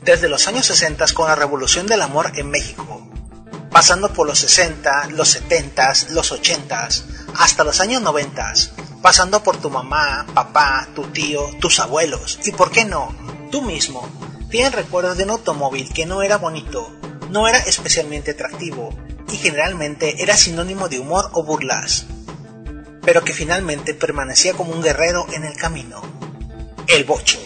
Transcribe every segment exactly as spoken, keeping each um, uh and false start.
desde los años sesenta con la revolución del amor en México, pasando por los sesenta, los setenta, los ochenta, hasta los años noventa, pasando por tu mamá, papá, tu tío, tus abuelos, y por qué no, tú mismo, tienes recuerdos de un automóvil que no era bonito, no era especialmente atractivo, y generalmente era sinónimo de humor o burlas, pero que finalmente permanecía como un guerrero en el camino: el bocho.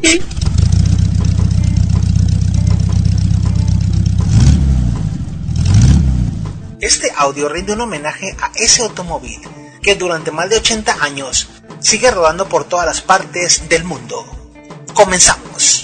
Este audio rinde un homenaje a ese automóvil que durante más de ochenta años sigue rodando por todas las partes del mundo. Comenzamos.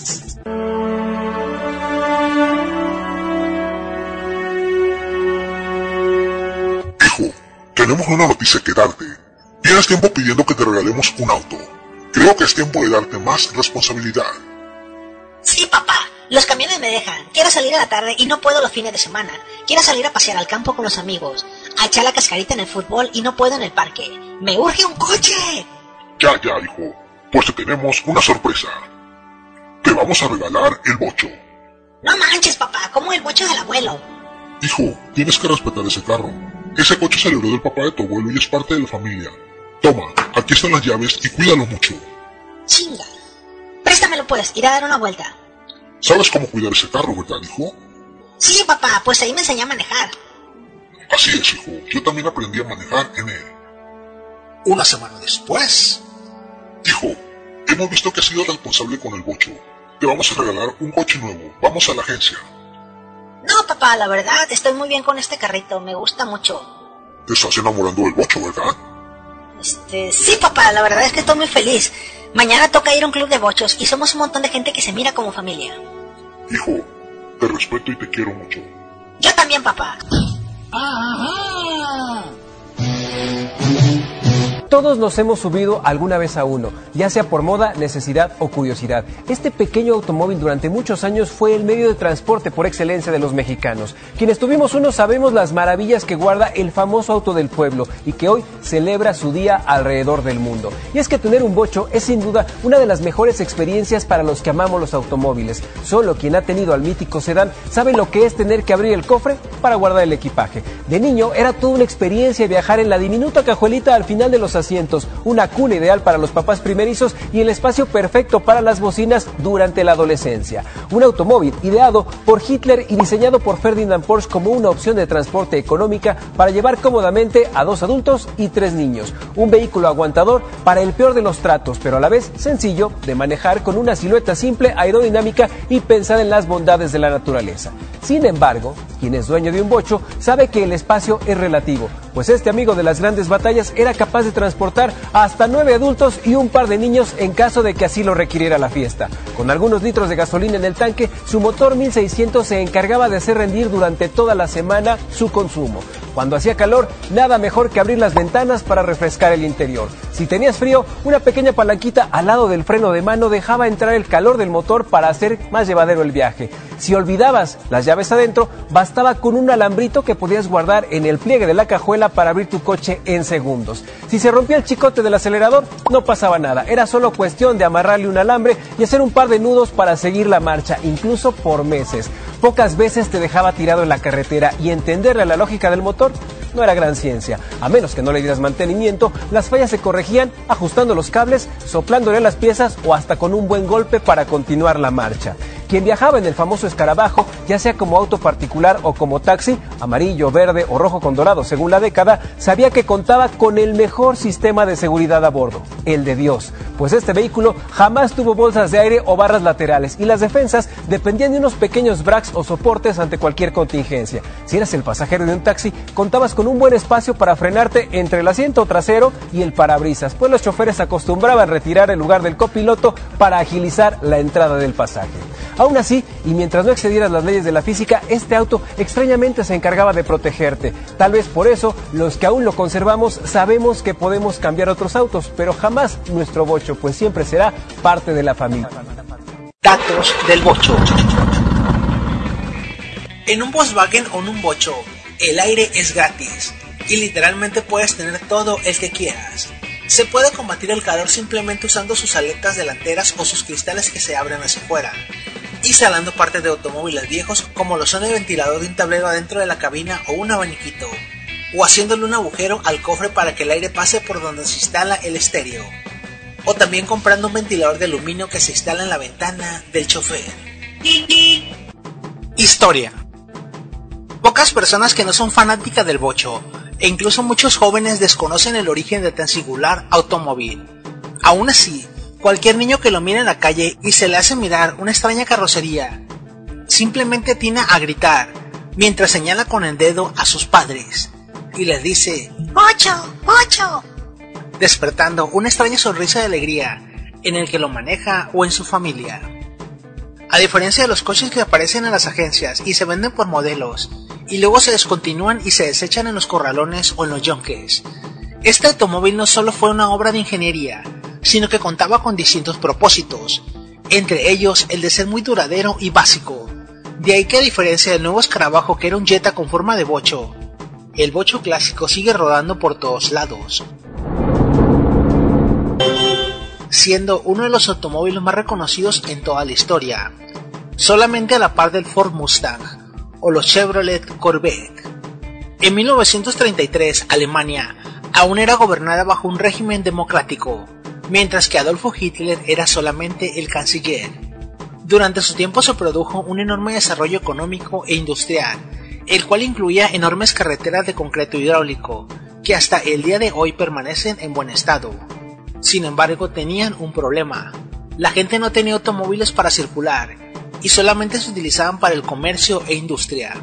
Hijo, tenemos una noticia que darte. Tienes tiempo pidiendo que te regalemos un auto. Creo que es tiempo de darte más responsabilidad. Sí, papá. Los camiones me dejan. Quiero salir a la tarde y no puedo los fines de semana. Quiero salir a pasear al campo con los amigos, a echar la cascarita en el fútbol y no puedo en el parque. ¡Me urge un coche! Ya, ya, hijo. Pues te tenemos una sorpresa. Te vamos a regalar el bocho. No manches, papá. ¿Cómo el bocho del abuelo? Hijo, tienes que respetar ese carro. Ese coche se heredó del papá de tu abuelo y es parte de la familia. Toma, aquí están las llaves y cuídalo mucho. Chinga. Préstamelo pues, iré a dar una vuelta. ¿Sabes cómo cuidar ese carro, verdad, hijo? Sí, papá, pues ahí me enseñé a manejar. Así es, hijo. Yo también aprendí a manejar en él. Una semana después. Hijo, hemos visto que has sido responsable con el bocho. Te vamos a regalar un coche nuevo. Vamos a la agencia. No, papá, la verdad, estoy muy bien con este carrito. Me gusta mucho. Te estás enamorando del bocho, ¿verdad? Este, sí, papá, la verdad es que estoy muy feliz. Mañana toca ir a un club de bochos y somos un montón de gente que se mira como familia. Hijo, te respeto y te quiero mucho. Yo también, papá. ¡Ajá! Todos nos hemos subido alguna vez a uno, ya sea por moda, necesidad o curiosidad. Este pequeño automóvil durante muchos años fue el medio de transporte por excelencia de los mexicanos. Quienes tuvimos uno sabemos las maravillas que guarda el famoso auto del pueblo y que hoy celebra su día alrededor del mundo. Y es que tener un bocho es sin duda una de las mejores experiencias para los que amamos los automóviles. Solo quien ha tenido al mítico sedán sabe lo que es tener que abrir el cofre para guardar el equipaje. De niño era toda una experiencia viajar en la diminuta cajuelita al final de los asientos, una cuna ideal para los papás primerizos y el espacio perfecto para las bocinas durante la adolescencia. Un automóvil ideado por Hitler y diseñado por Ferdinand Porsche como una opción de transporte económica para llevar cómodamente a dos adultos y tres niños. Un vehículo aguantador para el peor de los tratos, pero a la vez sencillo de manejar, con una silueta simple, aerodinámica y pensada en las bondades de la naturaleza. Sin embargo, quien es dueño de un bocho sabe que el espacio es relativo, pues este amigo de las grandes batallas era capaz de transportar hasta nueve adultos y un par de niños en caso de que así lo requiriera la fiesta. Con algunos litros de gasolina en el tanque, su motor mil seiscientos se encargaba de hacer rendir durante toda la semana su consumo. Cuando hacía calor, nada mejor que abrir las ventanas para refrescar el interior. Si tenías frío, una pequeña palanquita al lado del freno de mano dejaba entrar el calor del motor para hacer más llevadero el viaje. Si olvidabas las llaves adentro, bastaba con un alambrito que podías guardar en el pliegue de la cajuela para abrir tu coche en segundos. Si se rompía el chicote del acelerador, no pasaba nada. Era solo cuestión de amarrarle un alambre y hacer un par de nudos para seguir la marcha, incluso por meses. Pocas veces te dejaba tirado en la carretera y entenderle la lógica del motor no era gran ciencia. A menos que no le dieras mantenimiento, las fallas se corregían ajustando los cables, soplándole las piezas o hasta con un buen golpe para continuar la marcha. Quien viajaba en el famoso escarabajo, ya sea como auto particular o como taxi, amarillo, verde o rojo con dorado según la década, sabía que contaba con el mejor sistema de seguridad a bordo, el de Dios, pues este vehículo jamás tuvo bolsas de aire o barras laterales y las defensas dependían de unos pequeños braques o soportes ante cualquier contingencia. Si eras el pasajero de un taxi, contabas con un buen espacio para frenarte entre el asiento trasero y el parabrisas, pues los choferes acostumbraban retirar el lugar del copiloto para agilizar la entrada del pasaje. Aún así, y mientras no excedieras las leyes de la física, este auto extrañamente se encargaba de protegerte. Tal vez por eso, los que aún lo conservamos sabemos que podemos cambiar otros autos, pero jamás nuestro bocho, pues siempre será parte de la familia. Datos del bocho. En un Volkswagen o en un bocho, el aire es gratis y literalmente puedes tener todo el que quieras. Se puede combatir el calor simplemente usando sus aletas delanteras o sus cristales que se abren hacia afuera. instalando partes de automóviles viejos como lo son el ventilador de un tablero adentro de la cabina o un abaniquito, o haciéndole un agujero al cofre para que el aire pase por donde se instala el estéreo, o también comprando un ventilador de aluminio que se instala en la ventana del chofer. Historia. Pocas personas que no son fanáticas del bocho, e incluso muchos jóvenes desconocen el origen de tan singular automóvil. Aún así, cualquier niño que lo mire en la calle y se le hace mirar una extraña carrocería, simplemente atina a gritar, mientras señala con el dedo a sus padres, y les dice ¡Bocho! ¡Bocho! despertando una extraña sonrisa de alegría en el que lo maneja o en su familia. A diferencia de los coches que aparecen en las agencias y se venden por modelos, y luego se descontinúan y se desechan en los corralones o en los yonques, este automóvil no solo fue una obra de ingeniería, sino que contaba con distintos propósitos, entre ellos el de ser muy duradero y básico. De ahí que, a diferencia del nuevo escarabajo que era un Jetta con forma de bocho, el bocho clásico sigue rodando por todos lados, siendo uno de los automóviles más reconocidos en toda la historia, solamente a la par del Ford Mustang o los Chevrolet Corvette. En mil novecientos treinta y tres, Alemania aún era gobernada bajo un régimen democrático, mientras que Adolfo Hitler era solamente el canciller. Durante su tiempo se produjo un enorme desarrollo económico e industrial, el cual incluía enormes carreteras de concreto hidráulico, que hasta el día de hoy permanecen en buen estado. Sin embargo, tenían un problema: la gente no tenía automóviles para circular, y solamente se utilizaban para el comercio e industria.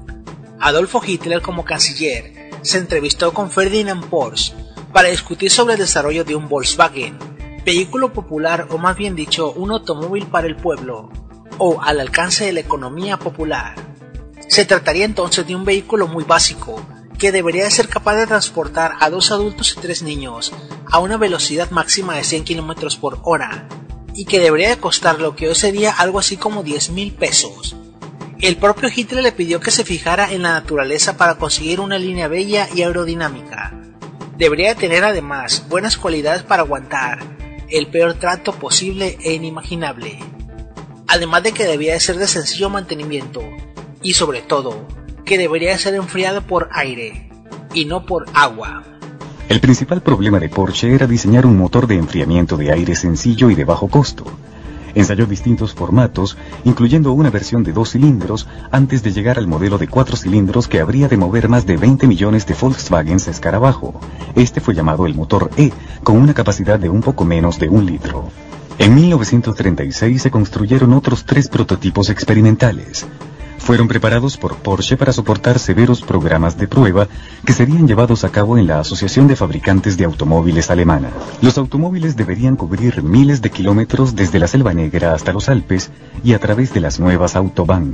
Adolfo Hitler, como canciller, se entrevistó con Ferdinand Porsche para discutir sobre el desarrollo de un Volkswagen, vehículo popular, o más bien dicho, un automóvil para el pueblo, o al alcance de la economía popular. Se trataría entonces de un vehículo muy básico, que debería de ser capaz de transportar a dos adultos y tres niños a una velocidad máxima de cien kilómetros por hora, y que debería de costar lo que hoy sería algo así como diez mil pesos. El propio Hitler le pidió que se fijara en la naturaleza para conseguir una línea bella y aerodinámica. Debería de tener además buenas cualidades para aguantar el peor trato posible e inimaginable, además de que debía de ser de sencillo mantenimiento, y sobre todo, que debería de ser enfriado por aire, y no por agua. El principal problema de Porsche era diseñar un motor de enfriamiento de aire sencillo y de bajo costo. Ensayó distintos formatos, incluyendo una versión de dos cilindros, antes de llegar al modelo de cuatro cilindros que habría de mover más de veinte millones de Volkswagens escarabajo. Este fue llamado el motor E, con una capacidad de un poco menos de un litro. En mil novecientos treinta y seis se construyeron otros tres prototipos experimentales. Fueron preparados por Porsche para soportar severos programas de prueba que serían llevados a cabo en la Asociación de Fabricantes de Automóviles Alemana. Los automóviles deberían cubrir miles de kilómetros desde la Selva Negra hasta los Alpes y a través de las nuevas Autobahn.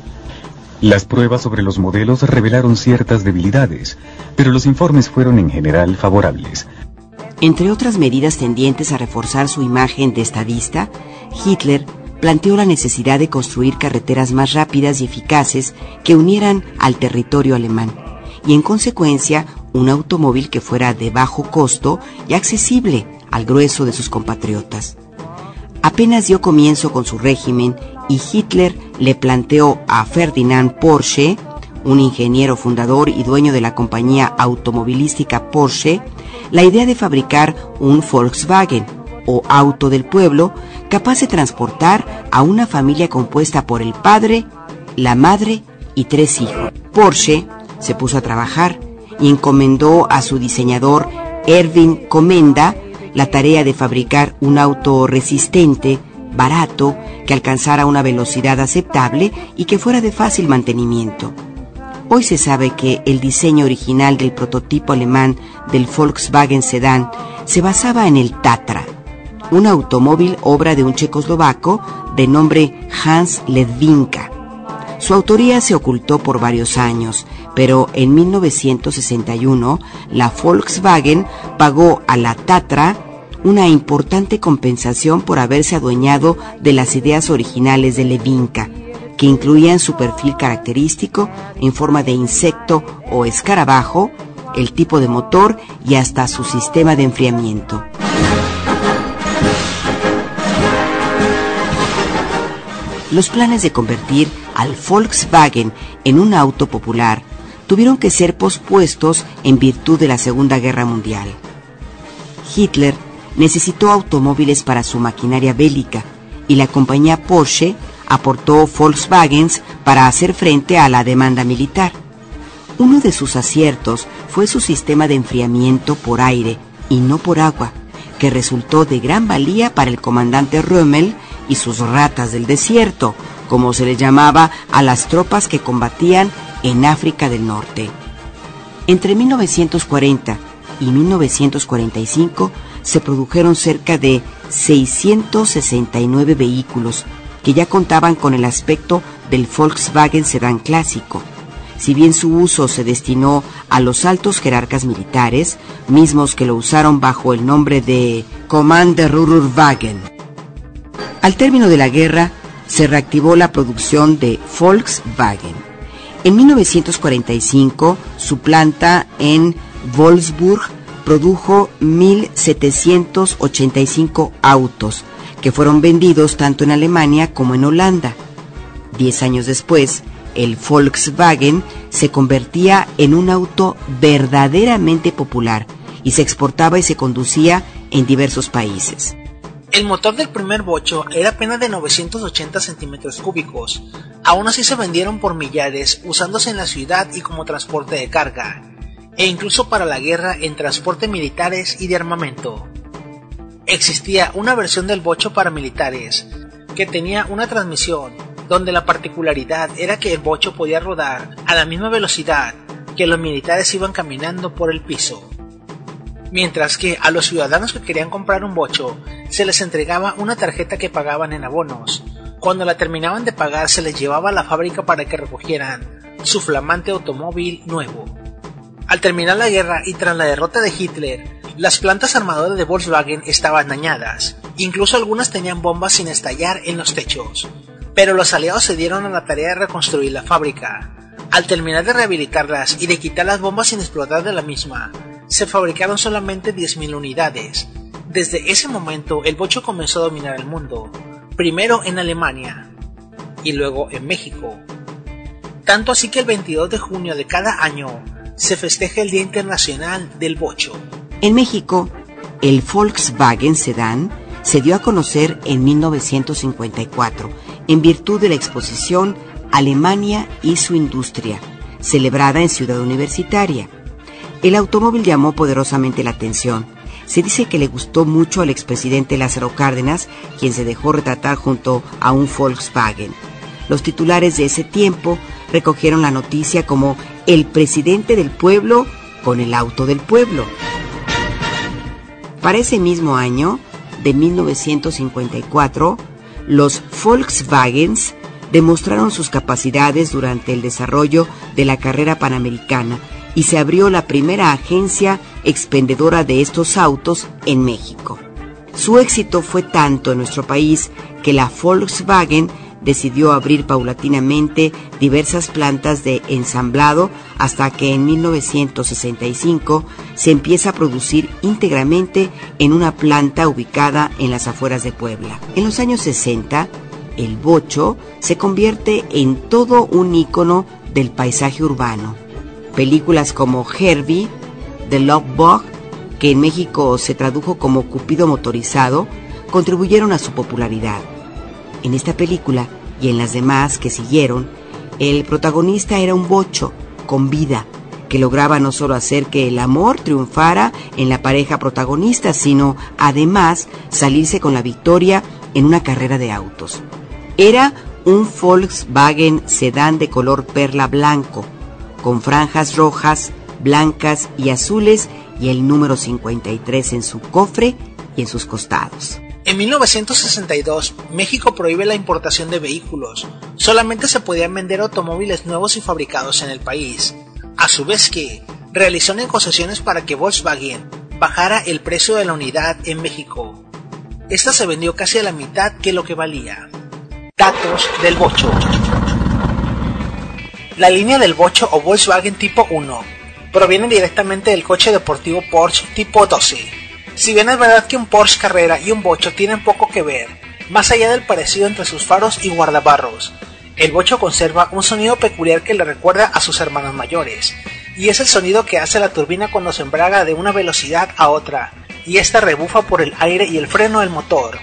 Las pruebas sobre los modelos revelaron ciertas debilidades, pero los informes fueron en general favorables. Entre otras medidas tendientes a reforzar su imagen de estadista, Hitler planteó la necesidad de construir carreteras más rápidas y eficaces que unieran al territorio alemán, y en consecuencia un automóvil que fuera de bajo costo y accesible al grueso de sus compatriotas. Apenas dio comienzo con su régimen y Hitler le planteó a Ferdinand Porsche, un ingeniero fundador y dueño de la compañía automovilística Porsche, la idea de fabricar un Volkswagen, o auto del pueblo, capaz de transportar a una familia compuesta por el padre, la madre y tres hijos. Porsche se puso a trabajar y encomendó a su diseñador Erwin Komenda la tarea de fabricar un auto resistente, barato, que alcanzara una velocidad aceptable y que fuera de fácil mantenimiento. Hoy se sabe que el diseño original del prototipo alemán del Volkswagen Sedán se basaba en el Tatra, un automóvil obra de un checoslovaco de nombre Hans Ledwinka. Su autoría se ocultó por varios años, pero en mil novecientos sesenta y uno la Volkswagen pagó a la Tatra una importante compensación por haberse adueñado de las ideas originales de Ledwinka, que incluían su perfil característico en forma de insecto o escarabajo, el tipo de motor y hasta su sistema de enfriamiento. los planes de convertir al Volkswagen en un auto popular tuvieron que ser pospuestos en virtud de la Segunda Guerra Mundial. Hitler necesitó automóviles para su maquinaria bélica y la compañía Porsche aportó Volkswagens para hacer frente a la demanda militar. Uno de sus aciertos fue su sistema de enfriamiento por aire y no por agua, que resultó de gran valía para el comandante Rommel y sus ratas del desierto, como se les llamaba a las tropas que combatían en África del Norte. Entre mil novecientos cuarenta y mil novecientos cuarenta y cinco se produjeron cerca de seiscientos sesenta y nueve vehículos que ya contaban con el aspecto del Volkswagen sedán clásico. Si bien su uso se destinó a los altos jerarcas militares, mismos que lo usaron bajo el nombre de Kommandierwagen. Al término de la guerra, se reactivó la producción de Volkswagen. En mil novecientos cuarenta y cinco, su planta en Wolfsburg produjo mil setecientos ochenta y cinco autos, que fueron vendidos tanto en Alemania como en Holanda. Diez años después, el Volkswagen se convertía en un auto verdaderamente popular y se exportaba y se conducía en diversos países. El motor del primer bocho era apenas de novecientos ochenta centímetros cúbicos. Aún así se vendieron por millares, usándose en la ciudad y como transporte de carga, e incluso para la guerra en transporte militares y de armamento. Existía una versión del bocho para militares, que tenía una transmisión, donde la particularidad era que el bocho podía rodar a la misma velocidad que los militares iban caminando por el piso. Mientras que a los ciudadanos que querían comprar un bocho se les entregaba una tarjeta que pagaban en abonos. Cuando la terminaban de pagar se les llevaba a la fábrica para que recogieran su flamante automóvil nuevo. Al terminar la guerra y tras la derrota de Hitler, las plantas armadoras de Volkswagen estaban dañadas, incluso algunas tenían bombas sin estallar en los techos. Pero los aliados se dieron a la tarea de reconstruir la fábrica. Al terminar de rehabilitarlas y de quitar las bombas sin explotar de la misma, se fabricaron solamente diez mil unidades. Desde ese momento el bocho comenzó a dominar el mundo, primero en Alemania y luego en México. Tanto así que el veintidós de junio de cada año se festeja el Día Internacional del Bocho. En México, el Volkswagen sedán se dio a conocer en mil novecientos cincuenta y cuatro en virtud de la exposición Alemania y su industria, celebrada en Ciudad Universitaria. El automóvil llamó poderosamente la atención. Se dice que le gustó mucho al expresidente Lázaro Cárdenas, quien se dejó retratar junto a un Volkswagen. Los titulares de ese tiempo recogieron la noticia como el presidente del pueblo con el auto del pueblo. Para ese mismo año, de mil novecientos cincuenta y cuatro, los Volkswagens demostraron sus capacidades durante el desarrollo de la carrera panamericana y se abrió la primera agencia expendedora de estos autos en México. Su éxito fue tanto en nuestro país que la Volkswagen decidió abrir paulatinamente diversas plantas de ensamblado hasta que en mil novecientos sesenta y cinco se empieza a producir íntegramente en una planta ubicada en las afueras de Puebla. En los años sesenta, el bocho se convierte en todo un ícono del paisaje urbano. Películas como Herbie, The Love Bug, que en México se tradujo como Cupido motorizado, contribuyeron a su popularidad. En esta película y en las demás que siguieron, el protagonista era un bocho con vida, que lograba no solo hacer que el amor triunfara en la pareja protagonista, sino además salirse con la victoria en una carrera de autos. Era un Volkswagen sedán de color perla blanco, con franjas rojas, blancas y azules y el número cincuenta y tres en su cofre y en sus costados. En mil novecientos sesenta y dos, México prohíbe la importación de vehículos. Solamente se podían vender automóviles nuevos y fabricados en el país. A su vez que realizó negociaciones para que Volkswagen bajara el precio de la unidad en México. Esta se vendió casi a la mitad que lo que valía. Datos del bocho. La línea del bocho o Volkswagen tipo uno proviene directamente del coche deportivo Porsche tipo doce. Si bien es verdad que un Porsche Carrera y un bocho tienen poco que ver, más allá del parecido entre sus faros y guardabarros. El bocho conserva un sonido peculiar que le recuerda a sus hermanos mayores, y es el sonido que hace la turbina cuando se embraga de una velocidad a otra, y esta rebufa por el aire y el freno del motor.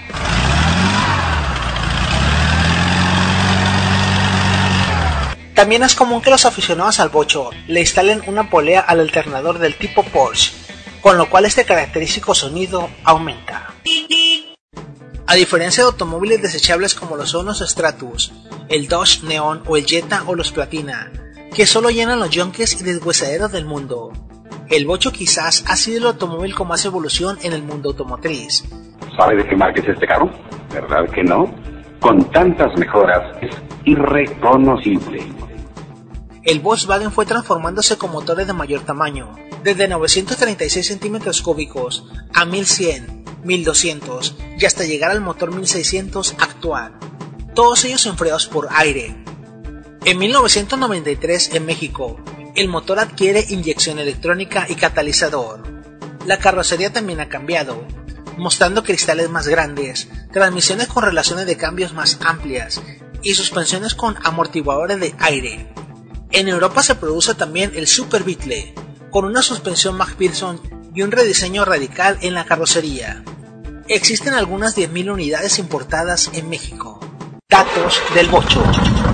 También es común que los aficionados al bocho le instalen una polea al alternador del tipo Porsche, con lo cual este característico sonido aumenta. A diferencia de automóviles desechables como lo son los Stratus, el Dodge Neon o el Jetta o los Platina, que solo llenan los yunques y deshuesaderos del mundo, el bocho quizás ha sido el automóvil con más evolución en el mundo automotriz. ¿Sabe de qué marca es este carro? ¿Verdad que no? Con tantas mejoras es irreconocible. El Volkswagen fue transformándose con motores de mayor tamaño, desde novecientos treinta y seis centímetros cúbicos a mil cien, mil doscientos y hasta llegar al motor mil seiscientos actual, todos ellos enfriados por aire. En mil novecientos noventa y tres, en México, el motor adquiere inyección electrónica y catalizador. La carrocería también ha cambiado, mostrando cristales más grandes, transmisiones con relaciones de cambios más amplias y suspensiones con amortiguadores de aire. En Europa se produce también el Super Beetle, con una suspensión McPherson y un rediseño radical en la carrocería. Existen algunas diez mil unidades importadas en México. Datos del bocho.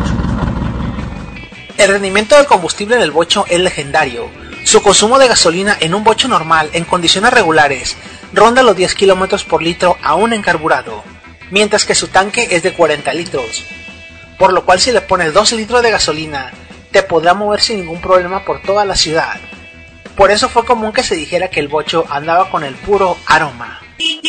El rendimiento del combustible en el bocho es legendario. Su consumo de gasolina en un bocho normal en condiciones regulares ronda los diez kilómetros por litro aún en carburado, mientras que su tanque es de cuarenta litros, por lo cual si le pones dos litros de gasolina te podrá mover sin ningún problema por toda la ciudad. Por eso fue común que se dijera que el bocho andaba con el puro aroma.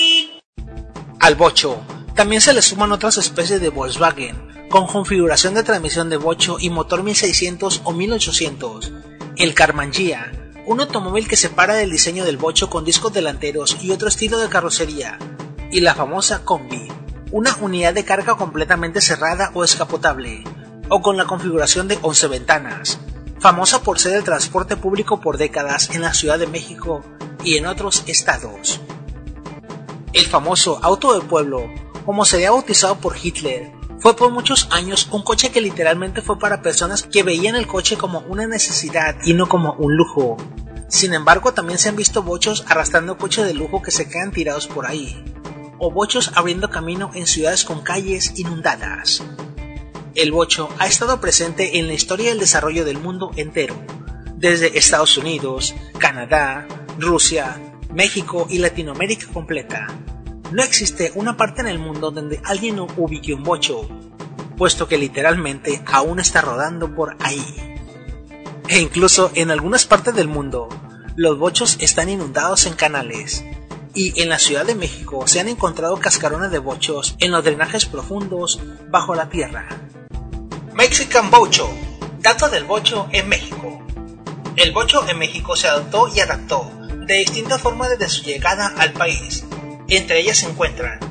Al bocho también se le suman otras especies de Volkswagen, con configuración de transmisión de bocho y motor mil seiscientos o mil ochocientos, el Karmann Ghia, un automóvil que separa del diseño del bocho con discos delanteros y otro estilo de carrocería, y la famosa Combi, una unidad de carga completamente cerrada o escapotable, o con la configuración de once ventanas, famosa por ser el transporte público por décadas en la Ciudad de México y en otros estados. El famoso auto del pueblo, como sería bautizado por Hitler, fue por muchos años un coche que literalmente fue para personas que veían el coche como una necesidad y no como un lujo. Sin embargo, también se han visto bochos arrastrando coches de lujo que se quedan tirados por ahí, o bochos abriendo camino en ciudades con calles inundadas. El bocho ha estado presente en la historia y el desarrollo del mundo entero, desde Estados Unidos, Canadá, Rusia, México y Latinoamérica completa. No existe una parte en el mundo donde alguien no ubique un bocho, puesto que literalmente aún está rodando por ahí. E incluso en algunas partes del mundo, los bochos están inundados en canales, y en la Ciudad de México se han encontrado cascarones de bochos en los drenajes profundos bajo la tierra. Mexican Bocho. Datos del bocho en México. El bocho en México se adoptó y adaptó de distintas formas desde su llegada al país. Entre ellas se encuentran: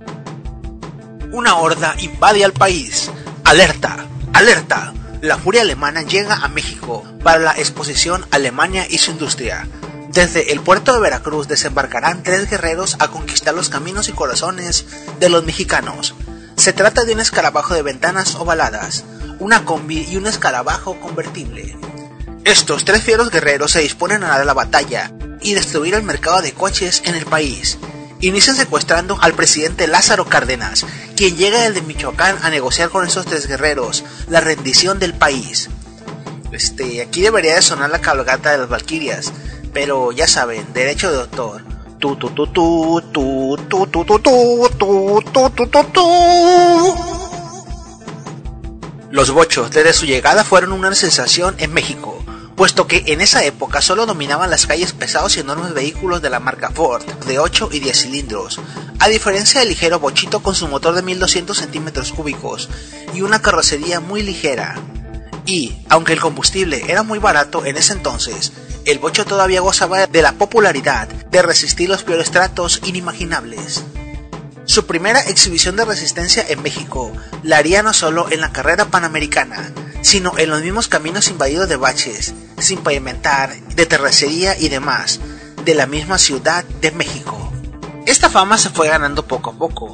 una horda invade al país. Alerta, alerta. La furia alemana llega a México para la exposición Alemania y su industria. Desde el puerto de Veracruz desembarcarán tres guerreros a conquistar los caminos y corazones de los mexicanos. Se trata de un escarabajo de ventanas ovaladas, una combi y un escarabajo convertible. Estos tres fieros guerreros se disponen a dar la batalla y destruir el mercado de coches en el país. Inician secuestrando al presidente Lázaro Cárdenas, quien llega desde Michoacán a negociar con esos tres guerreros la rendición del país. Este, aquí debería de sonar la cabalgata de las Valquirias, pero ya saben, derecho de autor. Tu tu tu tu tu tu tu tu tu tu tu tu tu tu. Los bochos desde su llegada fueron una sensación en México, puesto que en esa época solo dominaban las calles pesados y enormes vehículos de la marca Ford, de ocho y diez cilindros, a diferencia del ligero bochito con su motor de mil doscientos centímetros cúbicos y una carrocería muy ligera. Y, aunque el combustible era muy barato en ese entonces, el bocho todavía gozaba de la popularidad de resistir los peores tratos inimaginables. Su primera exhibición de resistencia en México la haría no solo en la carrera panamericana, sino en los mismos caminos invadidos de baches, sin pavimentar, de terracería y demás, de la misma Ciudad de México. Esta fama se fue ganando poco a poco.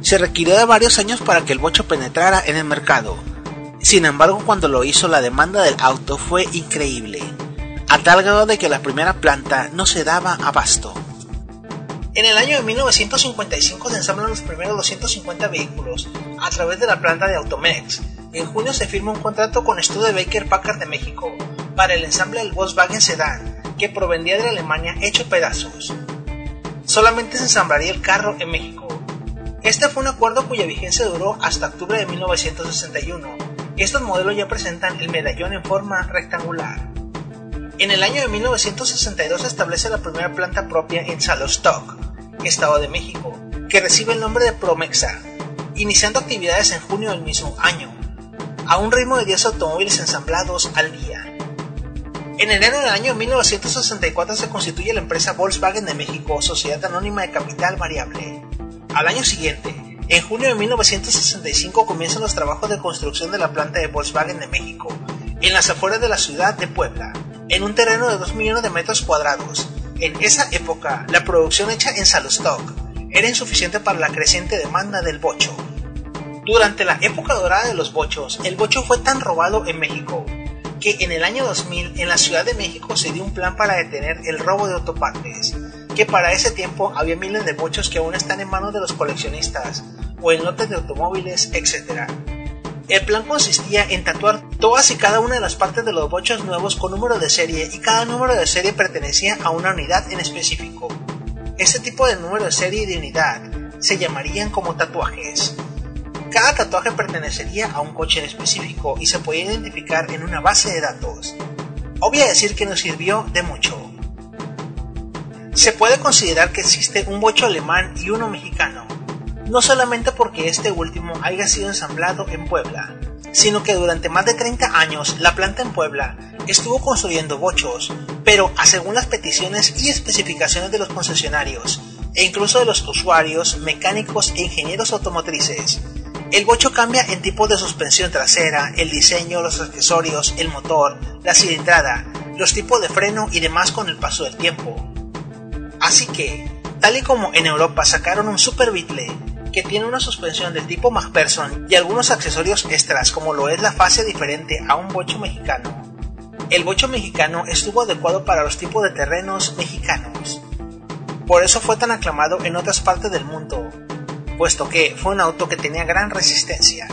Se requirió de varios años para que el bocho penetrara en el mercado. Sin embargo, cuando lo hizo, la demanda del auto fue increíble, a tal grado de que la primera planta no se daba abasto. En el año de mil novecientos cincuenta y cinco se ensamblan los primeros doscientos cincuenta vehículos a través de la planta de Automex. En junio se firma un contrato con Studebaker Packard de México para el ensamble del Volkswagen Sedán, que provendría de la Alemania hecho pedazos. Solamente se ensamblaría el carro en México. Este fue un acuerdo cuya vigencia duró hasta octubre de mil novecientos sesenta y uno. Estos modelos ya presentan el medallón en forma rectangular. En el año de mil novecientos sesenta y dos se establece la primera planta propia en Salostoc, Estado de México, que recibe el nombre de Promexa, iniciando actividades en junio del mismo año, a un ritmo de diez automóviles ensamblados al día. En enero del año mil novecientos sesenta y cuatro se constituye la empresa Volkswagen de México, Sociedad Anónima de Capital Variable. Al año siguiente, en junio de mil novecientos sesenta y cinco, comienzan los trabajos de construcción de la planta de Volkswagen de México, en las afueras de la ciudad de Puebla, en un terreno de dos millones de metros cuadrados. En esa época, la producción hecha en Salostoc era insuficiente para la creciente demanda del bocho. Durante la época dorada de los bochos, el bocho fue tan robado en México que en el año dos mil en la Ciudad de México se dio un plan para detener el robo de autopartes, que para ese tiempo había miles de bochos que aún están en manos de los coleccionistas o en lotes de automóviles, etcétera. El plan consistía en tatuar todas y cada una de las partes de los bochos nuevos con número de serie, y cada número de serie pertenecía a una unidad en específico. Este tipo de número de serie y de unidad se llamarían como tatuajes. Cada tatuaje pertenecería a un coche en específico y se podía identificar en una base de datos. Obvio decir que nos sirvió de mucho. Se puede considerar que existe un bocho alemán y uno mexicano, no solamente porque este último haya sido ensamblado en Puebla, sino que durante más de treinta años la planta en Puebla estuvo construyendo bochos, pero a según las peticiones y especificaciones de los concesionarios, e incluso de los usuarios, mecánicos e ingenieros automotrices. El bocho cambia en tipos de suspensión trasera, el diseño, los accesorios, el motor, la cilindrada, los tipos de freno y demás con el paso del tiempo. Así que, tal y como en Europa sacaron un Super Beetle, que tiene una suspensión del tipo McPherson y algunos accesorios extras como lo es la fase diferente a un bocho mexicano, el bocho mexicano estuvo adecuado para los tipos de terrenos mexicanos. Por eso fue tan aclamado en otras partes del mundo, puesto que fue un auto que tenía gran resistencia.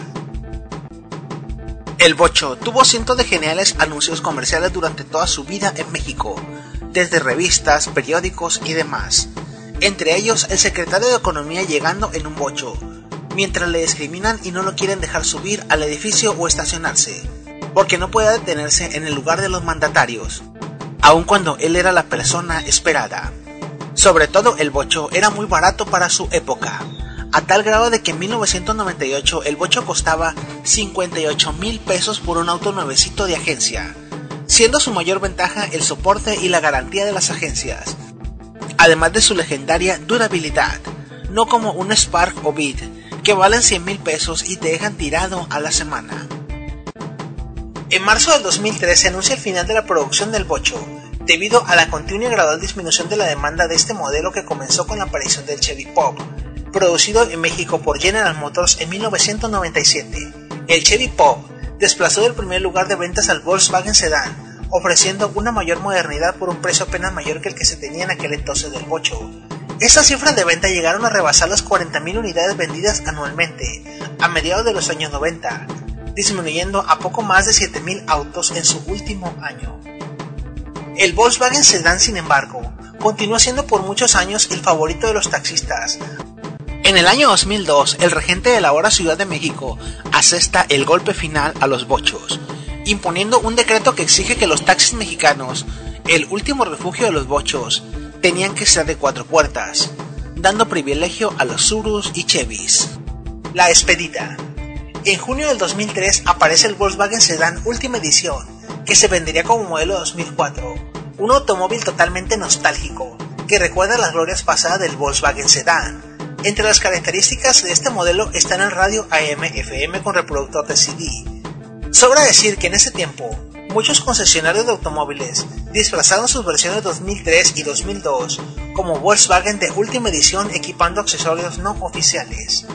El bocho tuvo cientos de geniales anuncios comerciales durante toda su vida en México, desde revistas, periódicos y demás. Entre ellos, el secretario de Economía llegando en un bocho, mientras le discriminan y no lo quieren dejar subir al edificio o estacionarse, porque no puede detenerse en el lugar de los mandatarios, aun cuando él era la persona esperada. Sobre todo el bocho era muy barato para su época, a tal grado de que en mil novecientos noventa y ocho el bocho costaba cincuenta y ocho mil pesos por un auto nuevecito de agencia, siendo su mayor ventaja el soporte y la garantía de las agencias, además de su legendaria durabilidad, no como un Spark o Beat, que valen cien mil pesos y te dejan tirado a la semana. En marzo del dos mil tres se anuncia el final de la producción del bocho, debido a la continua y gradual disminución de la demanda de este modelo que comenzó con la aparición del Chevy Pop, producido en México por General Motors en mil novecientos noventa y siete. El Chevy Pop desplazó del primer lugar de ventas al Volkswagen Sedán, ofreciendo una mayor modernidad por un precio apenas mayor que el que se tenía en aquel entonces del bocho. Estas cifras de venta llegaron a rebasar las cuarenta mil unidades vendidas anualmente a mediados de los años noventa, disminuyendo a poco más de siete mil autos en su último año. El Volkswagen Sedán, sin embargo, continuó siendo por muchos años el favorito de los taxistas. En el año dos mil dos, el regente de la ahora Ciudad de México asesta el golpe final a los bochos, imponiendo un decreto que exige que los taxis mexicanos, el último refugio de los bochos, tenían que ser de cuatro puertas, dando privilegio a los Surus y Chevys. La despedida. En junio del dos mil tres aparece el Volkswagen Sedán Última Edición, que se vendería como modelo dos mil cuatro, un automóvil totalmente nostálgico, que recuerda las glorias pasadas del Volkswagen Sedán. Entre las características de este modelo están el radio A M F M con reproductor de C D. Sobra decir que en ese tiempo, muchos concesionarios de automóviles disfrazaron sus versiones dos mil tres y dos mil dos como Volkswagen de última edición, equipando accesorios no oficiales.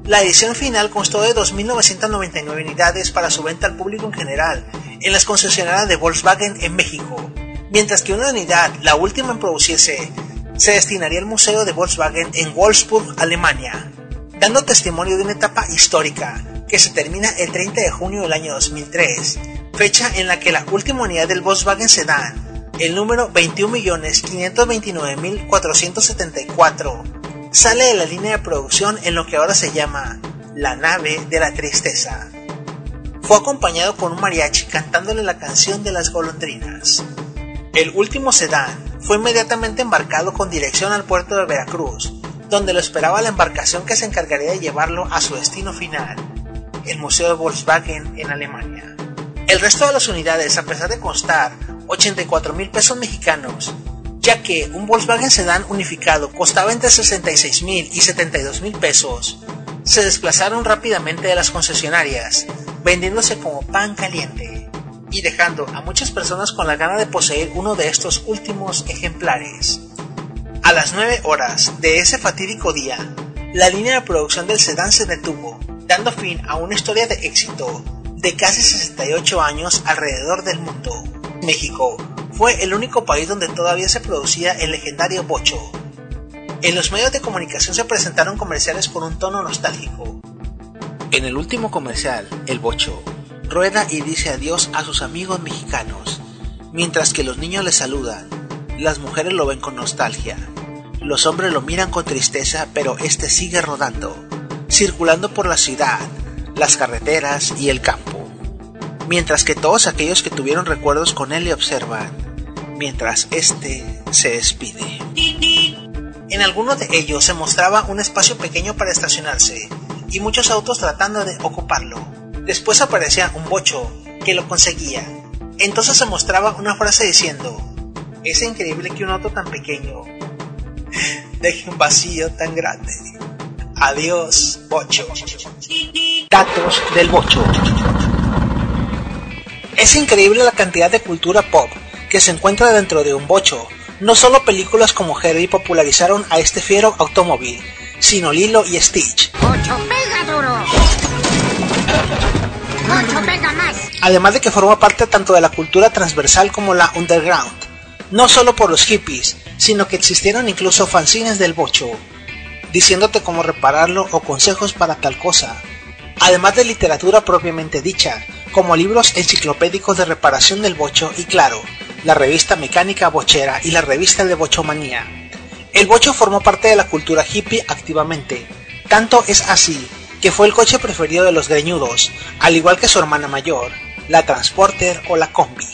La edición final constó de dos mil novecientas noventa y nueve unidades para su venta al público en general en las concesionarias de Volkswagen en México, mientras que una unidad, la última en producirse, se destinaría al Museo de Volkswagen en Wolfsburg, Alemania, dando testimonio de una etapa histórica que se termina el treinta de junio del año dos mil tres, fecha en la que la última unidad del Volkswagen Sedán, el número veintiún millones quinientos veintinueve mil cuatrocientos setenta y cuatro, sale de la línea de producción en lo que ahora se llama la nave de la tristeza. Fue acompañado con un mariachi cantándole la canción de las golondrinas. El último sedán fue inmediatamente embarcado con dirección al puerto de Veracruz, donde lo esperaba la embarcación que se encargaría de llevarlo a su destino final, el Museo de Volkswagen en Alemania. El resto de las unidades, a pesar de costar ochenta y cuatro mil pesos mexicanos, ya que un Volkswagen Sedán unificado costaba entre sesenta y seis mil y setenta y dos mil pesos, se desplazaron rápidamente de las concesionarias, vendiéndose como pan caliente, y dejando a muchas personas con la gana de poseer uno de estos últimos ejemplares. A las nueve horas de ese fatídico día, la línea de producción del sedán se detuvo, dando fin a una historia de éxito de casi sesenta y ocho años alrededor del mundo. México fue el único país donde todavía se producía el legendario bocho. En los medios de comunicación se presentaron comerciales con un tono nostálgico. En el último comercial, el bocho rueda y dice adiós a sus amigos mexicanos, mientras que los niños le saludan, las mujeres lo ven con nostalgia, los hombres lo miran con tristeza, pero este sigue rodando, circulando por la ciudad, las carreteras y el campo, mientras que todos aquellos que tuvieron recuerdos con él le observan, mientras este se despide. En alguno de ellos se mostraba un espacio pequeño para estacionarse, y muchos autos tratando de ocuparlo. Después aparecía un bocho que lo conseguía. Entonces se mostraba una frase diciendo: es increíble que un auto tan pequeño deje un vacío tan grande. Adiós, bocho. Datos del bocho. Es increíble la cantidad de cultura pop que se encuentra dentro de un bocho. No solo películas como Herbie popularizaron a este fiero automóvil, sino Lilo y Stitch. ¡Bocho pega duro! ¡Bocho pega más! Además de que forma parte tanto de la cultura transversal como la underground. No solo por los hippies, sino que existieron incluso fanzines del bocho, diciéndote cómo repararlo o consejos para tal cosa. Además de literatura propiamente dicha, como libros enciclopédicos de reparación del bocho y claro, la revista Mecánica Bochera y la revista de Bochomanía. El bocho formó parte de la cultura hippie activamente, tanto es así que fue el coche preferido de los greñudos, al igual que su hermana mayor, la Transporter o la Combi.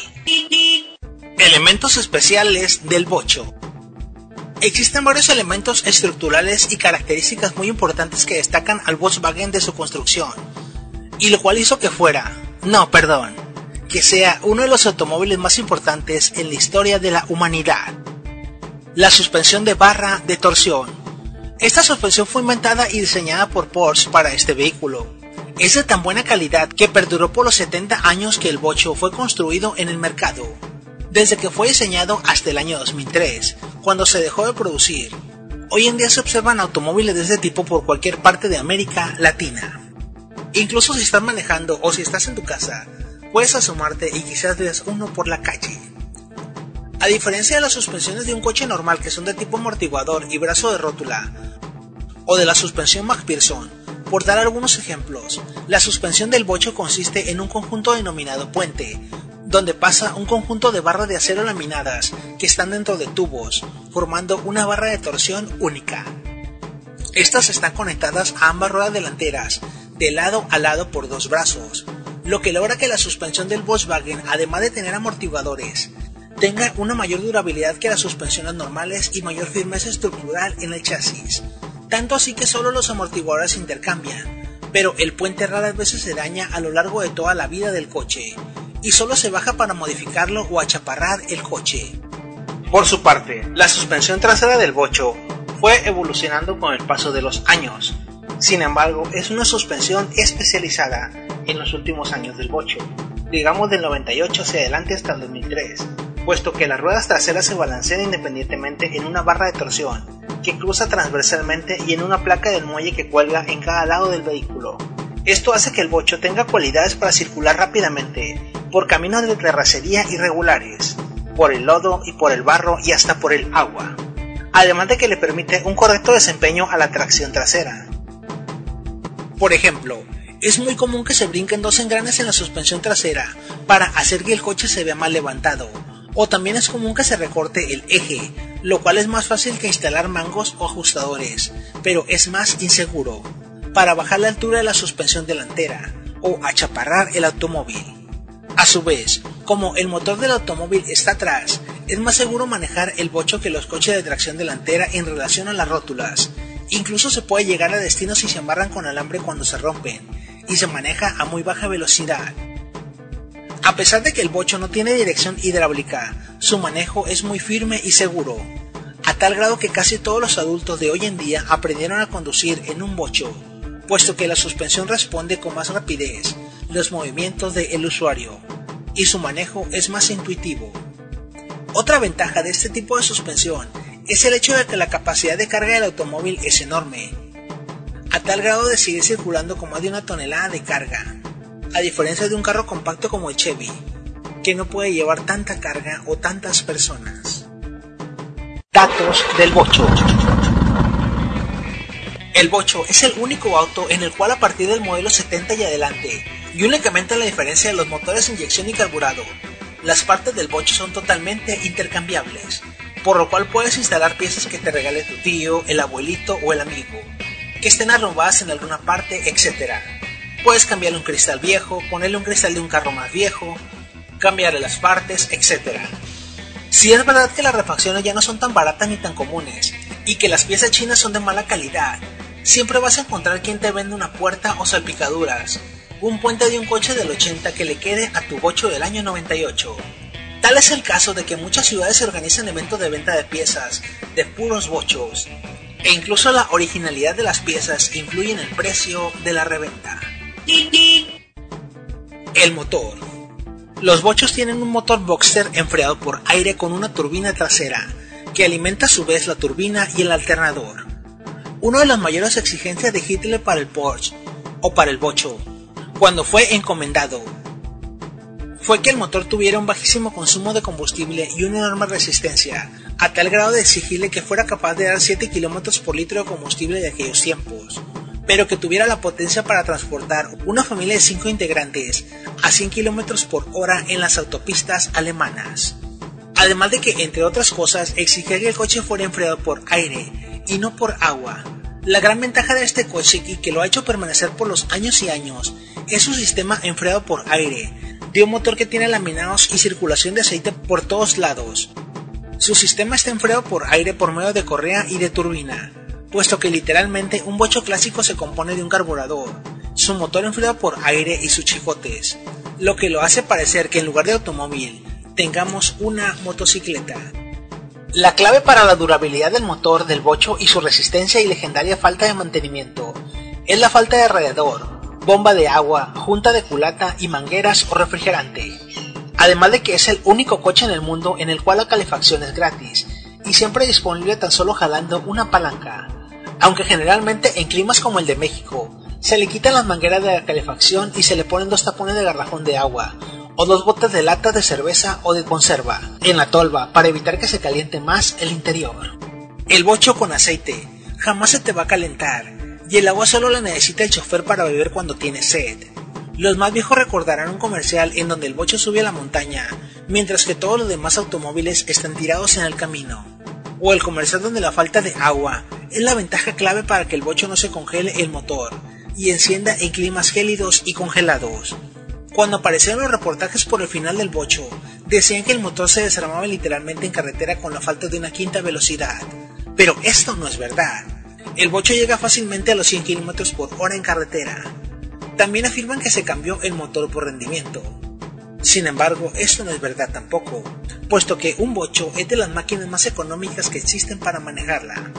Elementos especiales del bocho. Existen varios elementos estructurales y características muy importantes que destacan al Volkswagen de su construcción, y lo cual hizo que fuera, no, perdón, que sea uno de los automóviles más importantes en la historia de la humanidad. La suspensión de barra de torsión. Esta suspensión fue inventada y diseñada por Porsche para este vehículo. Es de tan buena calidad que perduró por los setenta años que el bocho fue construido en el mercado, desde que fue diseñado hasta el año dos mil tres, cuando se dejó de producir. Hoy en día se observan automóviles de este tipo por cualquier parte de América Latina. Incluso si estás manejando o si estás en tu casa, puedes asomarte y quizás veas uno por la calle. A diferencia de las suspensiones de un coche normal que son de tipo amortiguador y brazo de rótula, o de la suspensión McPherson, por dar algunos ejemplos, la suspensión del bocho consiste en un conjunto denominado puente, donde pasa un conjunto de barras de acero laminadas que están dentro de tubos, formando una barra de torsión única. Estas están conectadas a ambas ruedas delanteras, de lado a lado por dos brazos, lo que logra que la suspensión del Volkswagen, además de tener amortiguadores, tenga una mayor durabilidad que las suspensiones normales y mayor firmeza estructural en el chasis, tanto así que solo los amortiguadores se intercambian, pero el puente raras veces se daña a lo largo de toda la vida del coche, y solo se baja para modificarlo o achaparrar el coche. Por su parte, la suspensión trasera del bocho fue evolucionando con el paso de los años. Sin embargo, es una suspensión especializada en los últimos años del bocho, digamos del noventa y ocho hacia adelante hasta el dos mil tres, puesto que las ruedas traseras se balancean independientemente en una barra de torsión, que cruza transversalmente y en una placa del muelle que cuelga en cada lado del vehículo. Esto hace que el bocho tenga cualidades para circular rápidamente por caminos de terracería irregulares, por el lodo y por el barro y hasta por el agua, además de que le permite un correcto desempeño a la tracción trasera. Por ejemplo, es muy común que se brinquen dos engranes en la suspensión trasera para hacer que el coche se vea mal levantado, o también es común que se recorte el eje, lo cual es más fácil que instalar mangos o ajustadores, pero es más inseguro, para bajar la altura de la suspensión delantera o achaparrar el automóvil. A su vez, como el motor del automóvil está atrás, es más seguro manejar el bocho que los coches de tracción delantera en relación a las rótulas. Incluso se puede llegar a destino si se amarran con alambre cuando se rompen, y se maneja a muy baja velocidad. A pesar de que el bocho no tiene dirección hidráulica, su manejo es muy firme y seguro, a tal grado que casi todos los adultos de hoy en día aprendieron a conducir en un bocho, puesto que la suspensión responde con más rapidez los movimientos del usuario, y su manejo es más intuitivo. Otra ventaja de este tipo de suspensión es el hecho de que la capacidad de carga del automóvil es enorme, a tal grado de seguir circulando con más de una tonelada de carga, a diferencia de un carro compacto como el Chevy, que no puede llevar tanta carga o tantas personas. Datos del bocho. El bocho es el único auto en el cual a partir del modelo setenta y adelante, y únicamente a la diferencia de los motores de inyección y carburado, las partes del bocho son totalmente intercambiables, por lo cual puedes instalar piezas que te regale tu tío, el abuelito o el amigo, que estén arrumbadas en alguna parte, etcétera. Puedes cambiarle un cristal viejo, ponerle un cristal de un carro más viejo, cambiarle las partes, etcétera. Si es verdad que las refacciones ya no son tan baratas ni tan comunes, y que las piezas chinas son de mala calidad, siempre vas a encontrar quien te vende una puerta o salpicaduras, un puente de un coche del ochenta que le quede a tu bocho del año noventa y ocho. Tal es el caso de que muchas ciudades se organizan eventos de venta de piezas de puros bochos, e incluso la originalidad de las piezas influye en el precio de la reventa. El motor. Los bochos tienen un motor Boxster enfriado por aire con una turbina trasera, que alimenta a su vez la turbina y el alternador. Una de las mayores exigencias de Hitler para el Porsche, o para el bocho, cuando fue encomendado, fue que el motor tuviera un bajísimo consumo de combustible y una enorme resistencia, a tal grado de exigirle que fuera capaz de dar siete kilómetros por litro de combustible de aquellos tiempos, pero que tuviera la potencia para transportar una familia de cinco integrantes a cien kilómetros por hora en las autopistas alemanas. Además de que, entre otras cosas, exigía que el coche fuera enfriado por aire y no por agua. La gran ventaja de este coche, y que lo ha hecho permanecer por los años y años, es su sistema enfriado por aire, de un motor que tiene laminados y circulación de aceite por todos lados. Su sistema está enfriado por aire por medio de correa y de turbina, puesto que literalmente un bocho clásico se compone de un carburador, su motor enfriado por aire y sus chicotes, lo que lo hace parecer que en lugar de automóvil tengamos una motocicleta. La clave para la durabilidad del motor del bocho y su resistencia y legendaria falta de mantenimiento es la falta de radiador, bomba de agua, junta de culata y mangueras o refrigerante. Además de que es el único coche en el mundo en el cual la calefacción es gratis y siempre disponible tan solo jalando una palanca, aunque generalmente en climas como el de México se le quitan las mangueras de la calefacción y se le ponen dos tapones de garrafón de agua o dos botes de lata de cerveza o de conserva en la tolva para evitar que se caliente más el interior. El bocho con aceite jamás se te va a calentar y el agua solo la necesita el chofer para beber cuando tiene sed. Los más viejos recordarán un comercial en donde el bocho sube a la montaña mientras que todos los demás automóviles están tirados en el camino, o el comercial donde la falta de agua es la ventaja clave para que el bocho no se congele el motor y encienda en climas gélidos y congelados. Cuando aparecieron los reportajes por el final del bocho, decían que el motor se desarmaba literalmente en carretera con la falta de una quinta velocidad, pero esto no es verdad. El bocho llega fácilmente a los cien kilómetros por hora en carretera. También afirman que se cambió el motor por rendimiento. Sin embargo, esto no es verdad tampoco, puesto que un bocho es de las máquinas más económicas que existen para manejarla.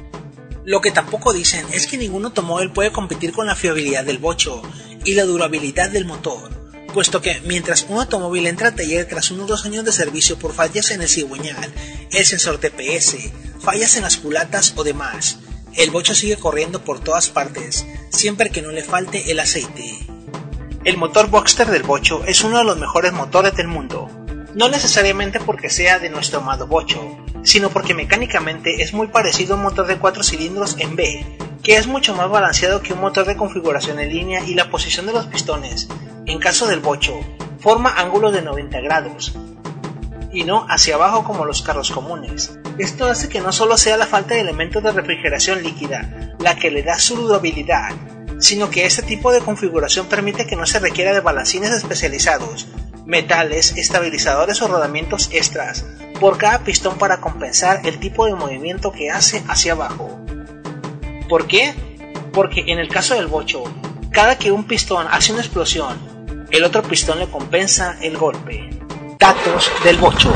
Lo que tampoco dicen es que ningún automóvil puede competir con la fiabilidad del bocho y la durabilidad del motor, puesto que mientras un automóvil entra al taller tras unos dos años de servicio por fallas en el cigüeñal, el sensor T P S, fallas en las culatas o demás, el bocho sigue corriendo por todas partes, siempre que no le falte el aceite. El motor Boxster del bocho es uno de los mejores motores del mundo, no necesariamente porque sea de nuestro amado bocho, sino porque mecánicamente es muy parecido a un motor de cuatro cilindros en B, que es mucho más balanceado que un motor de configuración en línea, y la posición de los pistones, en caso del bocho, forma ángulos de noventa grados, y no hacia abajo como los carros comunes. Esto hace que no solo sea la falta de elementos de refrigeración líquida la que le da su durabilidad, sino que este tipo de configuración permite que no se requiera de balancines especializados, metales, estabilizadores o rodamientos extras por cada pistón para compensar el tipo de movimiento que hace hacia abajo. ¿Por qué? Porque en el caso del bocho, cada que un pistón hace una explosión, el otro pistón le compensa el golpe. Datos del bocho.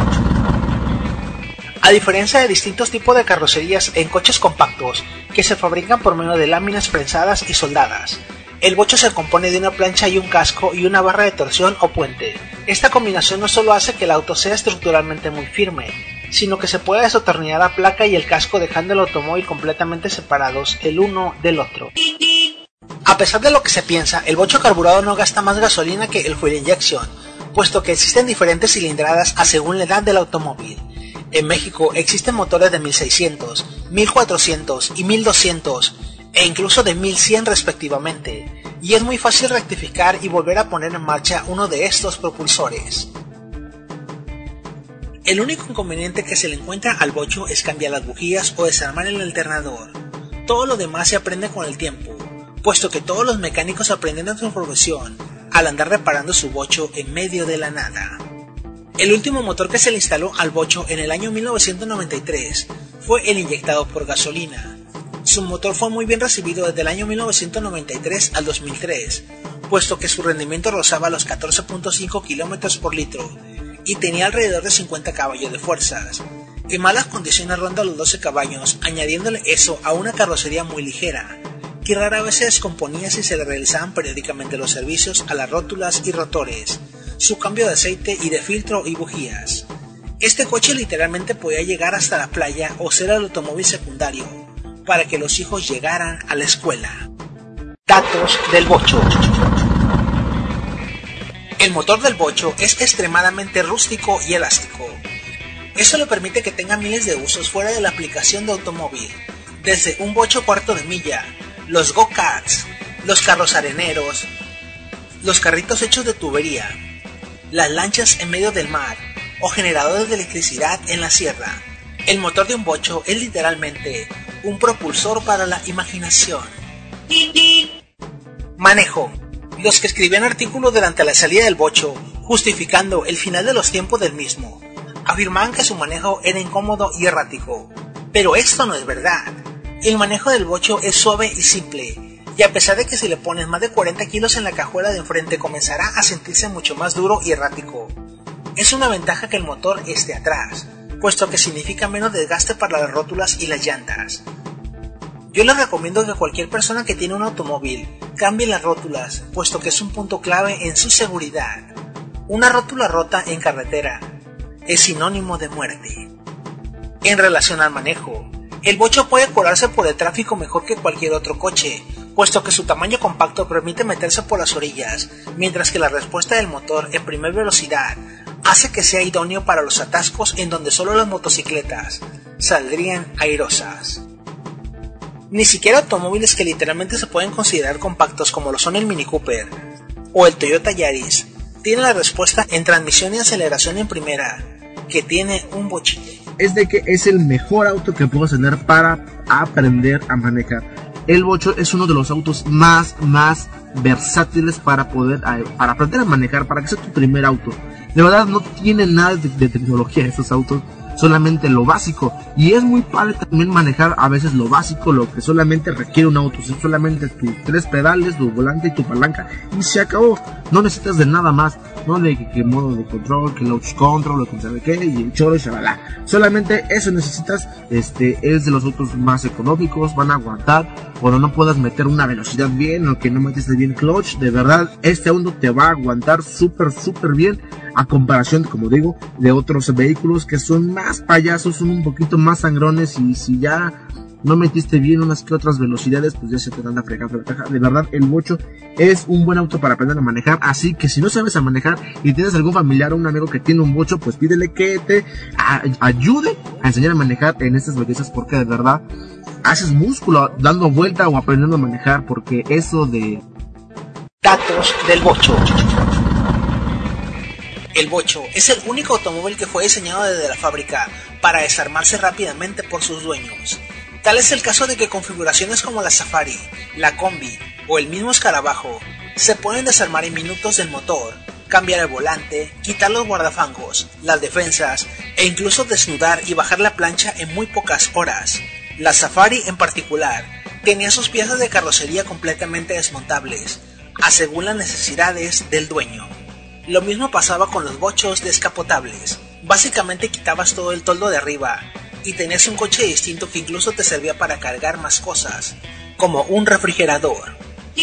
A diferencia de distintos tipos de carrocerías en coches compactos que se fabrican por medio de láminas prensadas y soldadas, el bocho se compone de una plancha y un casco y una barra de torsión o puente. Esta combinación no solo hace que el auto sea estructuralmente muy firme, sino que se puede desatornillar la placa y el casco dejando el automóvil completamente separados el uno del otro. A pesar de lo que se piensa, el bocho carburado no gasta más gasolina que el fuel injection, puesto que existen diferentes cilindradas a según la edad del automóvil. En México existen motores de mil seiscientos, mil cuatrocientos y mil doscientos, e incluso de mil cien respectivamente, y es muy fácil rectificar y volver a poner en marcha uno de estos propulsores. El único inconveniente que se le encuentra al bocho es cambiar las bujías o desarmar el alternador. Todo lo demás se aprende con el tiempo, puesto que todos los mecánicos aprenden a su profesión al andar reparando su bocho en medio de la nada. El último motor que se le instaló al bocho en el año mil novecientos noventa y tres fue el inyectado por gasolina. Su motor fue muy bien recibido desde el año mil novecientos noventa y tres al dos mil tres, puesto que su rendimiento rozaba los catorce punto cinco kilómetros por litro y tenía alrededor de cincuenta caballos de fuerzas. En malas condiciones ronda los doce caballos, añadiéndole eso a una carrocería muy ligera, que rara vez se descomponía si se le realizaban periódicamente los servicios a las rótulas y rotores, su cambio de aceite y de filtro y bujías. Este coche literalmente podía llegar hasta la playa o ser el automóvil secundario para que los hijos llegaran a la escuela. Datos del bocho. El motor del bocho es extremadamente rústico y elástico. Eso le permite que tenga miles de usos fuera de la aplicación de automóvil, desde un bocho cuarto de milla, los go-karts, los carros areneros, los carritos hechos de tubería, las lanchas en medio del mar o generadores de electricidad en la sierra. El motor de un bocho es literalmente un propulsor para la imaginación. Manejo. Los que escribían artículos durante la salida del bocho, justificando el final de los tiempos del mismo, afirmaban que su manejo era incómodo y errático. Pero esto no es verdad. El manejo del bocho es suave y simple, y a pesar de que si le pones más de cuarenta kilos en la cajuela de enfrente comenzará a sentirse mucho más duro y errático. Es una ventaja que el motor esté atrás, puesto que significa menos desgaste para las rótulas y las llantas. Yo les recomiendo que cualquier persona que tiene un automóvil cambie las rótulas, puesto que es un punto clave en su seguridad. Una rótula rota en carretera es sinónimo de muerte. En relación al manejo, el bocho puede colarse por el tráfico mejor que cualquier otro coche, puesto que su tamaño compacto permite meterse por las orillas, mientras que la respuesta del motor en primer velocidad hace que sea idóneo para los atascos en donde solo las motocicletas saldrían airosas. Ni siquiera automóviles que literalmente se pueden considerar compactos como lo son el Mini Cooper o el Toyota Yaris tienen la respuesta en transmisión y aceleración en primera que tiene un bochito. Es de que es el mejor auto que puedo tener para aprender a manejar. El bocho es uno de los autos más, más versátiles para poder, para aprender a manejar, para que sea tu primer auto. De verdad no tiene nada de, de tecnología estos autos, solamente lo básico. Y es muy padre también manejar a veces lo básico, lo que solamente requiere un auto. Solamente tus tres pedales, tu volante y tu palanca y se acabó. No necesitas de nada más. no de que, que modo de control, que launch control, o que sabe qué, y el choro y shalala. Solamente eso necesitas, este, es de los autos más económicos, van a aguantar, cuando no puedas meter una velocidad bien, o que no metiste bien clutch, de verdad, este auto te va a aguantar súper, súper bien, a comparación, como digo, de otros vehículos que son más payasos, son un poquito más sangrones, y si ya no metiste bien unas que otras velocidades, pues ya se te dan la fregada. De verdad, el Bocho es un buen auto para aprender a manejar, así que si no sabes a manejar y tienes algún familiar o un amigo que tiene un Bocho, pues pídele que te a, ayude a enseñar a manejar en estas bellezas, porque de verdad haces músculo dando vuelta o aprendiendo a manejar, porque eso de... Datos del Bocho. El Bocho es el único automóvil que fue diseñado desde la fábrica para desarmarse rápidamente por sus dueños. Tal es el caso de que configuraciones como la Safari, la Combi o el mismo Escarabajo se pueden desarmar en minutos del motor, cambiar el volante, quitar los guardafangos, las defensas e incluso desnudar y bajar la plancha en muy pocas horas. La Safari en particular tenía sus piezas de carrocería completamente desmontables, a según las necesidades del dueño. Lo mismo pasaba con los Bochos descapotables. Básicamente quitabas todo el toldo de arriba y tenías un coche distinto que incluso te servía para cargar más cosas, como un refrigerador.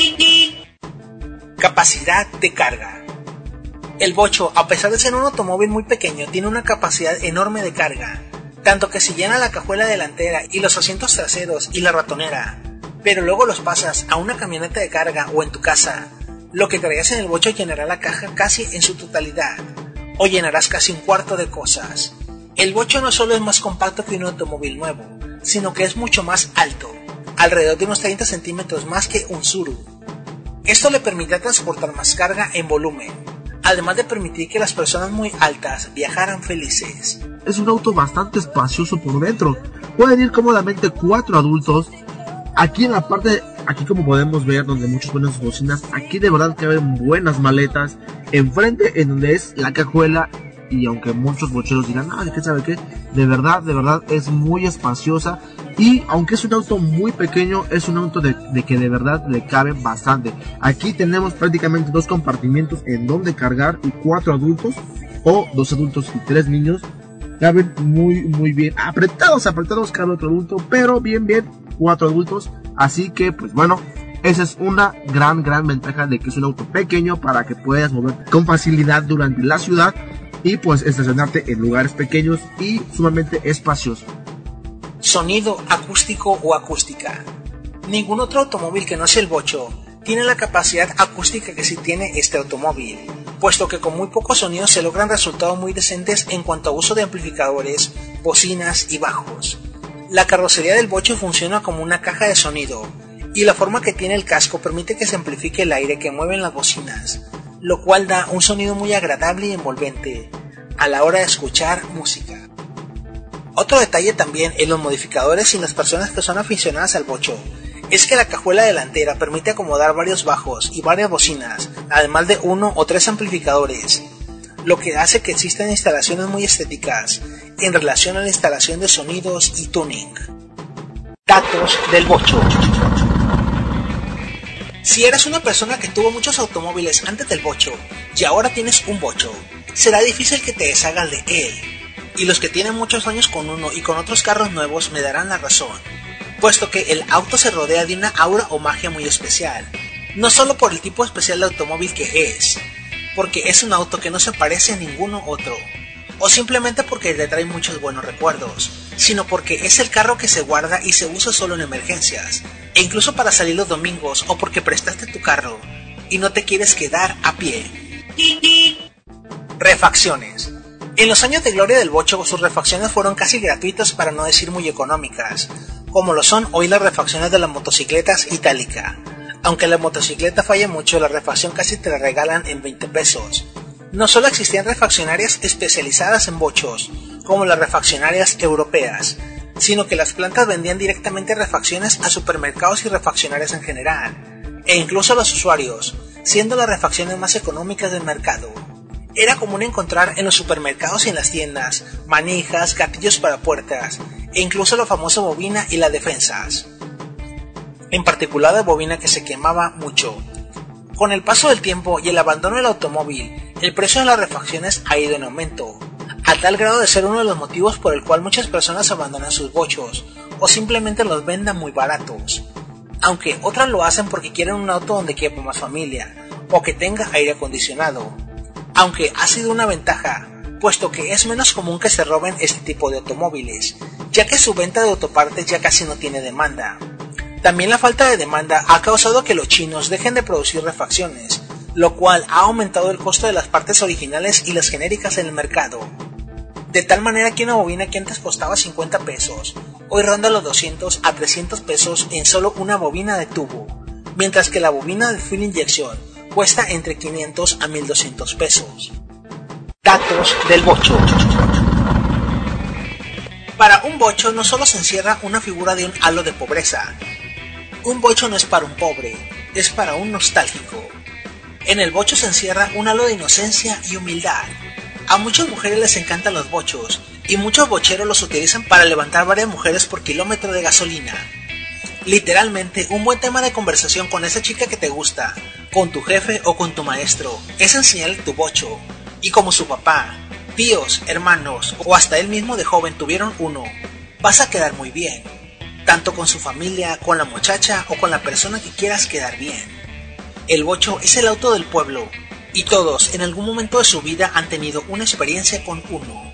Capacidad de carga. El Bocho, a pesar de ser un automóvil muy pequeño, tiene una capacidad enorme de carga, tanto que se llena la cajuela delantera y los asientos traseros y la ratonera, pero luego los pasas a una camioneta de carga o en tu casa, lo que traías en el Bocho llenará la caja casi en su totalidad, o llenarás casi un cuarto de cosas. El Bocho no solo es más compacto que un automóvil nuevo, sino que es mucho más alto, alrededor de unos treinta centímetros más que un Tsuru. Esto le permite transportar más carga en volumen, además de permitir que las personas muy altas viajaran felices. Es un auto bastante espacioso por dentro, pueden ir cómodamente cuatro adultos. Aquí en la parte, aquí como podemos ver, donde muchos ponen sus bocinas, aquí de verdad caben buenas maletas, enfrente en donde es la cajuela. Y aunque muchos bocheros dirán, ah, ¿qué sabe qué? De verdad, de verdad es muy espaciosa. Y aunque es un auto muy pequeño, es un auto de, de que de verdad le cabe bastante. Aquí tenemos prácticamente dos compartimientos en donde cargar y cuatro adultos, o dos adultos y tres niños. Caben muy, muy bien. Apretados, apretados cabe otro adulto, pero bien, bien, cuatro adultos. Así que, pues bueno, esa es una gran, gran ventaja de que es un auto pequeño para que puedas moverte con facilidad durante la ciudad. Y pues estacionarte en lugares pequeños y sumamente espaciosos. Sonido acústico o acústica. Ningún otro automóvil que no sea el Bocho tiene la capacidad acústica que sí tiene este automóvil, puesto que con muy pocos sonidos se logran resultados muy decentes en cuanto a uso de amplificadores, bocinas y bajos. La carrocería del Bocho funciona como una caja de sonido, y la forma que tiene el casco permite que se amplifique el aire que mueven las bocinas, lo cual da un sonido muy agradable y envolvente a la hora de escuchar música. Otro detalle también en los modificadores y las personas que son aficionadas al Bocho es que la cajuela delantera permite acomodar varios bajos y varias bocinas, además de uno o tres amplificadores, lo que hace que existan instalaciones muy estéticas en relación a la instalación de sonidos y tuning. Datos del Bocho. Si eres una persona que tuvo muchos automóviles antes del Bocho y ahora tienes un Bocho, será difícil que te deshagas de él. Y los que tienen muchos años con uno y con otros carros nuevos me darán la razón, puesto que el auto se rodea de una aura o magia muy especial, no solo por el tipo especial de automóvil que es, porque es un auto que no se parece a ninguno otro, o simplemente porque le trae muchos buenos recuerdos, sino porque es el carro que se guarda y se usa solo en emergencias, e incluso para salir los domingos o porque prestaste tu carro y no te quieres quedar a pie. Refacciones. En los años de gloria del Bocho, sus refacciones fueron casi gratuitas, para no decir muy económicas, como lo son hoy las refacciones de las motocicletas Itálica. Aunque la motocicleta falle mucho, la refacción casi te la regalan en veinte pesos. No solo existían refaccionarias especializadas en bochos, como las refaccionarias europeas, sino que las plantas vendían directamente refacciones a supermercados y refaccionarias en general, e incluso a los usuarios, siendo las refacciones más económicas del mercado. Era común encontrar en los supermercados y en las tiendas manijas, gatillos para puertas, e incluso la famosa bobina y las defensas. En particular la bobina que se quemaba mucho. Con el paso del tiempo y el abandono del automóvil, el precio de las refacciones ha ido en aumento, a tal grado de ser uno de los motivos por el cual muchas personas abandonan sus bochos o simplemente los vendan muy baratos. Aunque otras lo hacen porque quieren un auto donde quepa más familia o que tenga aire acondicionado. Aunque ha sido una ventaja, puesto que es menos común que se roben este tipo de automóviles, ya que su venta de autopartes ya casi no tiene demanda. También la falta de demanda ha causado que los chinos dejen de producir refacciones, lo cual ha aumentado el costo de las partes originales y las genéricas en el mercado. De tal manera que una bobina que antes costaba cincuenta pesos, hoy ronda los doscientos a trescientos pesos en solo una bobina de tubo, mientras que la bobina de full inyección cuesta entre quinientos a mil doscientos pesos. Datos del bocho. Para un bocho no solo se encierra una figura de un halo de pobreza. Un bocho no es para un pobre, es para un nostálgico. En el bocho se encierra un halo de inocencia y humildad. A muchas mujeres les encantan los bochos, y muchos bocheros los utilizan para levantar varias mujeres por kilómetro de gasolina. Literalmente, un buen tema de conversación con esa chica que te gusta, con tu jefe o con tu maestro, es enseñarle tu bocho. Y como su papá, tíos, hermanos o hasta él mismo de joven tuvieron uno, vas a quedar muy bien, tanto con su familia, con la muchacha o con la persona que quieras quedar bien. El bocho es el auto del pueblo, y todos en algún momento de su vida han tenido una experiencia con uno.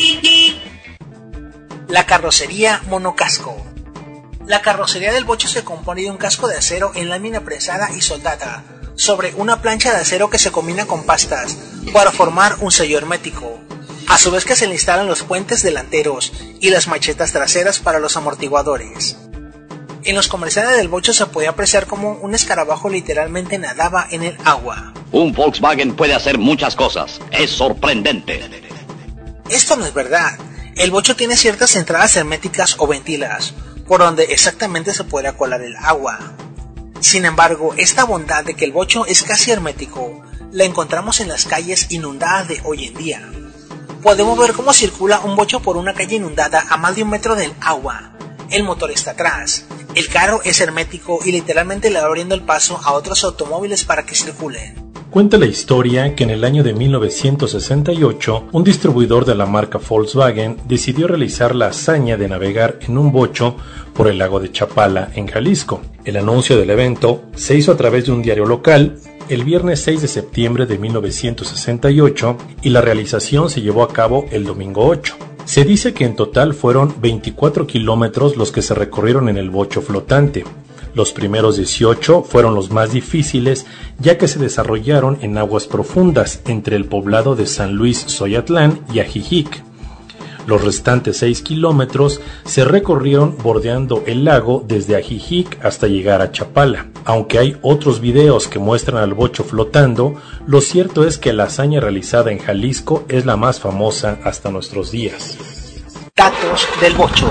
La carrocería monocasco. La carrocería del bocho se compone de un casco de acero en lámina prensada y soldada sobre una plancha de acero que se combina con pastas para formar un sello hermético, a su vez que se le instalan los puentes delanteros y las machetas traseras para los amortiguadores. En los comerciales del bocho se podía apreciar como un escarabajo literalmente nadaba en el agua. Un Volkswagen puede hacer muchas cosas, es sorprendente. Esto no es verdad. El bocho tiene ciertas entradas herméticas o ventilas, por donde exactamente se podrá colar el agua. Sin embargo, esta bondad de que el bocho es casi hermético, la encontramos en las calles inundadas de hoy en día. Podemos ver cómo circula un bocho por una calle inundada a más de un metro del agua. El motor está atrás, el carro es hermético y literalmente le va abriendo el paso a otros automóviles para que circulen. Cuenta la historia que en el año de mil novecientos sesenta y ocho, un distribuidor de la marca Volkswagen decidió realizar la hazaña de navegar en un bocho por el lago de Chapala, en Jalisco. El anuncio del evento se hizo a través de un diario local el viernes seis de septiembre de mil novecientos sesenta y ocho y la realización se llevó a cabo el domingo ocho. Se dice que en total fueron veinticuatro kilómetros los que se recorrieron en el bocho flotante. Los primeros dieciocho fueron los más difíciles, ya que se desarrollaron en aguas profundas entre el poblado de San Luis Xoyatlán y Ajijic. Los restantes seis kilómetros se recorrieron bordeando el lago desde Ajijic hasta llegar a Chapala. Aunque hay otros videos que muestran al bocho flotando, lo cierto es que la hazaña realizada en Jalisco es la más famosa hasta nuestros días. Datos del bocho.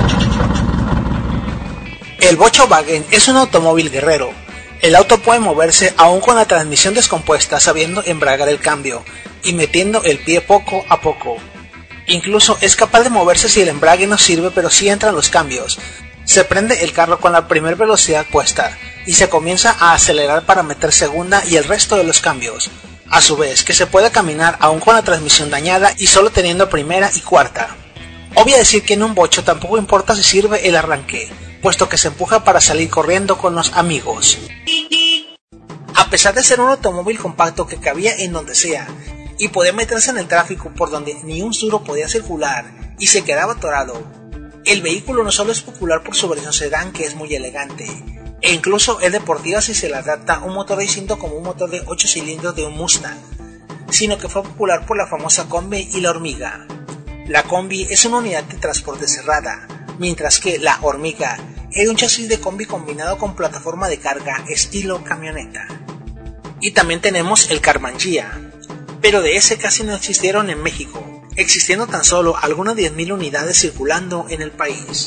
El Volkswagen es un automóvil guerrero. El auto puede moverse aún con la transmisión descompuesta sabiendo embragar el cambio y metiendo el pie poco a poco. Incluso es capaz de moverse si el embrague no sirve, pero sí entran los cambios. Se prende el carro con la primera velocidad puesta y se comienza a acelerar para meter segunda y el resto de los cambios. A su vez que se puede caminar aún con la transmisión dañada y solo teniendo primera y cuarta. Obvio decir que en un bocho tampoco importa si sirve el arranque, puesto que se empuja para salir corriendo con los amigos. A pesar de ser un automóvil compacto que cabía en donde sea y podía meterse en el tráfico por donde ni un duro podía circular y se quedaba atorado, el vehículo no solo es popular por su versión sedán, que es muy elegante, e incluso es deportiva si se le adapta un motor distinto como un motor de ocho cilindros de un Mustang, sino que fue popular por la famosa Combi y la Hormiga. La Combi es una unidad de transporte cerrada, mientras que la Hormiga es un chasis de combi combinado con plataforma de carga estilo camioneta. Y también tenemos el Carmangia, pero de ese casi no existieron en México, existiendo tan solo algunas diez mil unidades circulando en el país.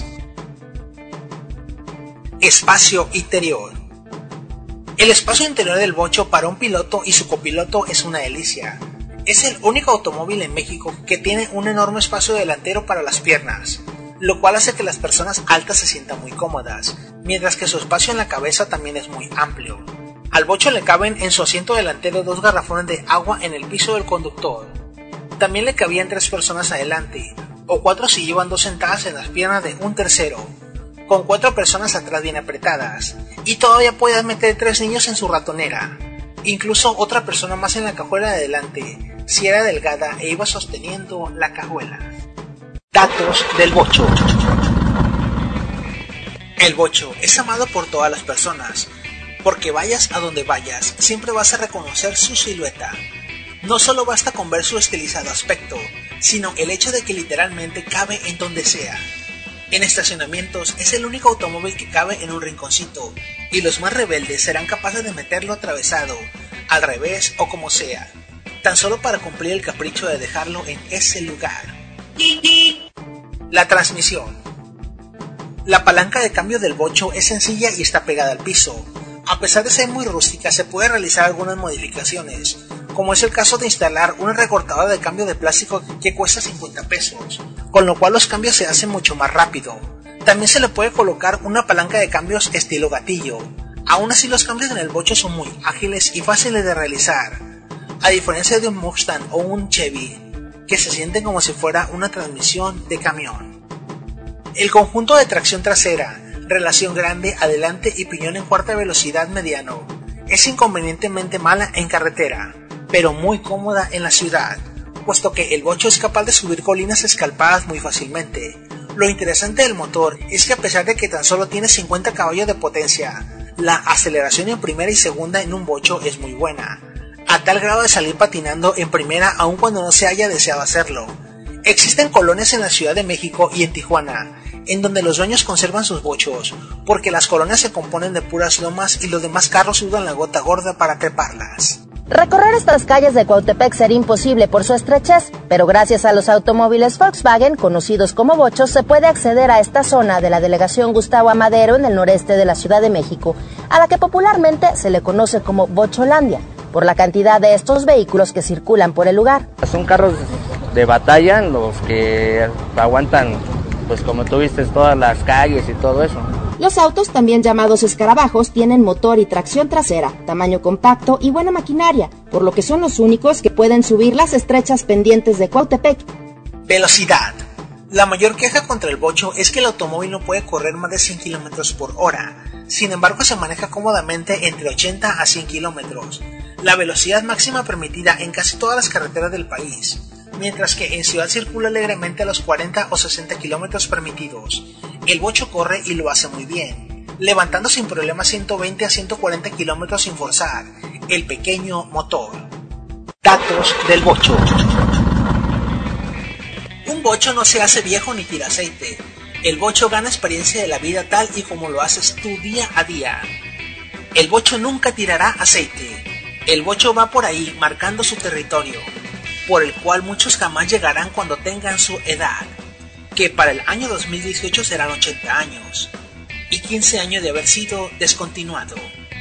Espacio interior. El espacio interior del bocho para un piloto y su copiloto es una delicia. Es el único automóvil en México que tiene un enorme espacio delantero para las piernas, lo cual hace que las personas altas se sientan muy cómodas, mientras que su espacio en la cabeza también es muy amplio. Al bocho le caben en su asiento delantero dos garrafones de agua en el piso del conductor. También le cabían tres personas adelante, o cuatro si llevan dos sentadas en las piernas de un tercero, con cuatro personas atrás bien apretadas, y todavía podías meter tres niños en su ratonera, incluso otra persona más en la cajuela de adelante, si era delgada e iba sosteniendo la cajuela. Datos del bocho. El bocho es amado por todas las personas, porque vayas a donde vayas, siempre vas a reconocer su silueta. No solo basta con ver su estilizado aspecto, sino el hecho de que literalmente cabe en donde sea. En estacionamientos es el único automóvil que cabe en un rinconcito, y los más rebeldes serán capaces de meterlo atravesado, al revés o como sea, tan solo para cumplir el capricho de dejarlo en ese lugar. La transmisión. La palanca de cambio del bocho es sencilla y está pegada al piso. A pesar de ser muy rústica, se puede realizar algunas modificaciones, como es el caso de instalar una recortadora de cambio de plástico que cuesta cincuenta pesos, con lo cual los cambios se hacen mucho más rápido. También se le puede colocar una palanca de cambios estilo gatillo. Aún así, los cambios en el bocho son muy ágiles y fáciles de realizar, a diferencia de un Mustang o un Chevy, que se sienten como si fuera una transmisión de camión. El conjunto de tracción trasera, relación grande, adelante y piñón en cuarta velocidad mediano, es inconvenientemente mala en carretera, pero muy cómoda en la ciudad, puesto que el bocho es capaz de subir colinas escarpadas muy fácilmente. Lo interesante del motor es que a pesar de que tan solo tiene cincuenta caballos de potencia, la aceleración en primera y segunda en un bocho es muy buena, a tal grado de salir patinando en primera aun cuando no se haya deseado hacerlo. Existen colonias en la Ciudad de México y en Tijuana, en donde los dueños conservan sus bochos, porque las colonias se componen de puras lomas y los demás carros sudan la gota gorda para treparlas. Recorrer estas calles de Cuautepec sería imposible por su estrechez, pero gracias a los automóviles Volkswagen, conocidos como bochos, se puede acceder a esta zona de la delegación Gustavo Amadero en el noreste de la Ciudad de México, a la que popularmente se le conoce como Bocholandia, por la cantidad de estos vehículos que circulan por el lugar. Son carros de batalla los que aguantan, pues como tú viste, todas las calles y todo eso. Los autos, también llamados escarabajos, tienen motor y tracción trasera, tamaño compacto y buena maquinaria, por lo que son los únicos que pueden subir las estrechas pendientes de Cuautepec. Velocidad. La mayor queja contra el bocho es que el automóvil no puede correr más de cien kilómetros por hora, sin embargo se maneja cómodamente entre ochenta a cien kilómetros, la velocidad máxima permitida en casi todas las carreteras del país, mientras que en ciudad circula alegremente a los cuarenta o sesenta kilómetros permitidos. El bocho corre y lo hace muy bien, levantando sin problema ciento veinte a ciento cuarenta kilómetros sin forzar el pequeño motor. Datos del bocho. Un bocho no se hace viejo ni tira aceite. El bocho gana experiencia de la vida tal y como lo haces tú día a día. El bocho nunca tirará aceite. El bocho va por ahí marcando su territorio, por el cual muchos jamás llegarán cuando tengan su edad, que para el año dos mil dieciocho serán ochenta años, y quince años de haber sido descontinuado.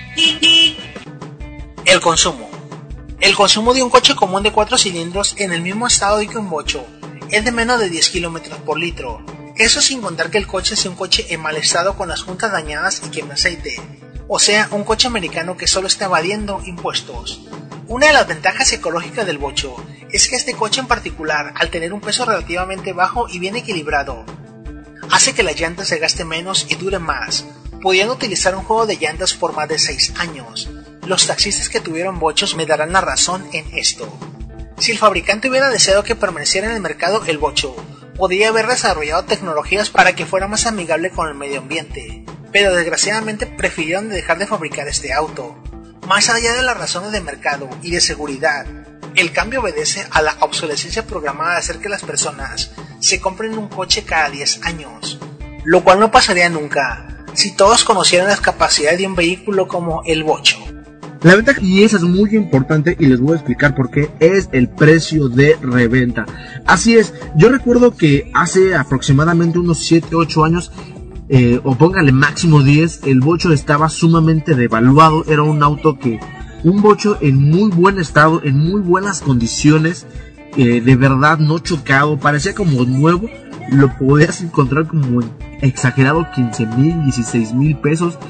El consumo. El consumo de un coche común de cuatro cilindros en el mismo estado que un bocho es de menos de diez kilómetros por litro, eso sin contar que el coche sea un coche en mal estado con las juntas dañadas y quema aceite, o sea, un coche americano que solo está evadiendo impuestos. Una de las ventajas ecológicas del bocho es que este coche en particular, al tener un peso relativamente bajo y bien equilibrado, hace que las llantas se gasten menos y duren más, pudiendo utilizar un juego de llantas por más de seis años. Los taxistas que tuvieron bochos me darán la razón en esto. Si el fabricante hubiera deseado que permaneciera en el mercado el bocho, podría haber desarrollado tecnologías para que fuera más amigable con el medio ambiente, pero desgraciadamente prefirieron dejar de fabricar este auto. Más allá de las razones de mercado y de seguridad, el cambio obedece a la obsolescencia programada de hacer que las personas se compren un coche cada diez años, lo cual no pasaría nunca si todos conocieran las capacidades de un vehículo como el bocho. La ventaja, y esa es muy importante y les voy a explicar por qué, es el precio de reventa. Así es, yo recuerdo que hace aproximadamente unos siete u ocho años, eh, o póngale máximo diez, el bocho estaba sumamente devaluado. Era un auto que, un bocho en muy buen estado, en muy buenas condiciones, eh, de verdad no chocado, parecía como nuevo. Lo podías encontrar como exagerado quince mil, dieciséis mil pesos.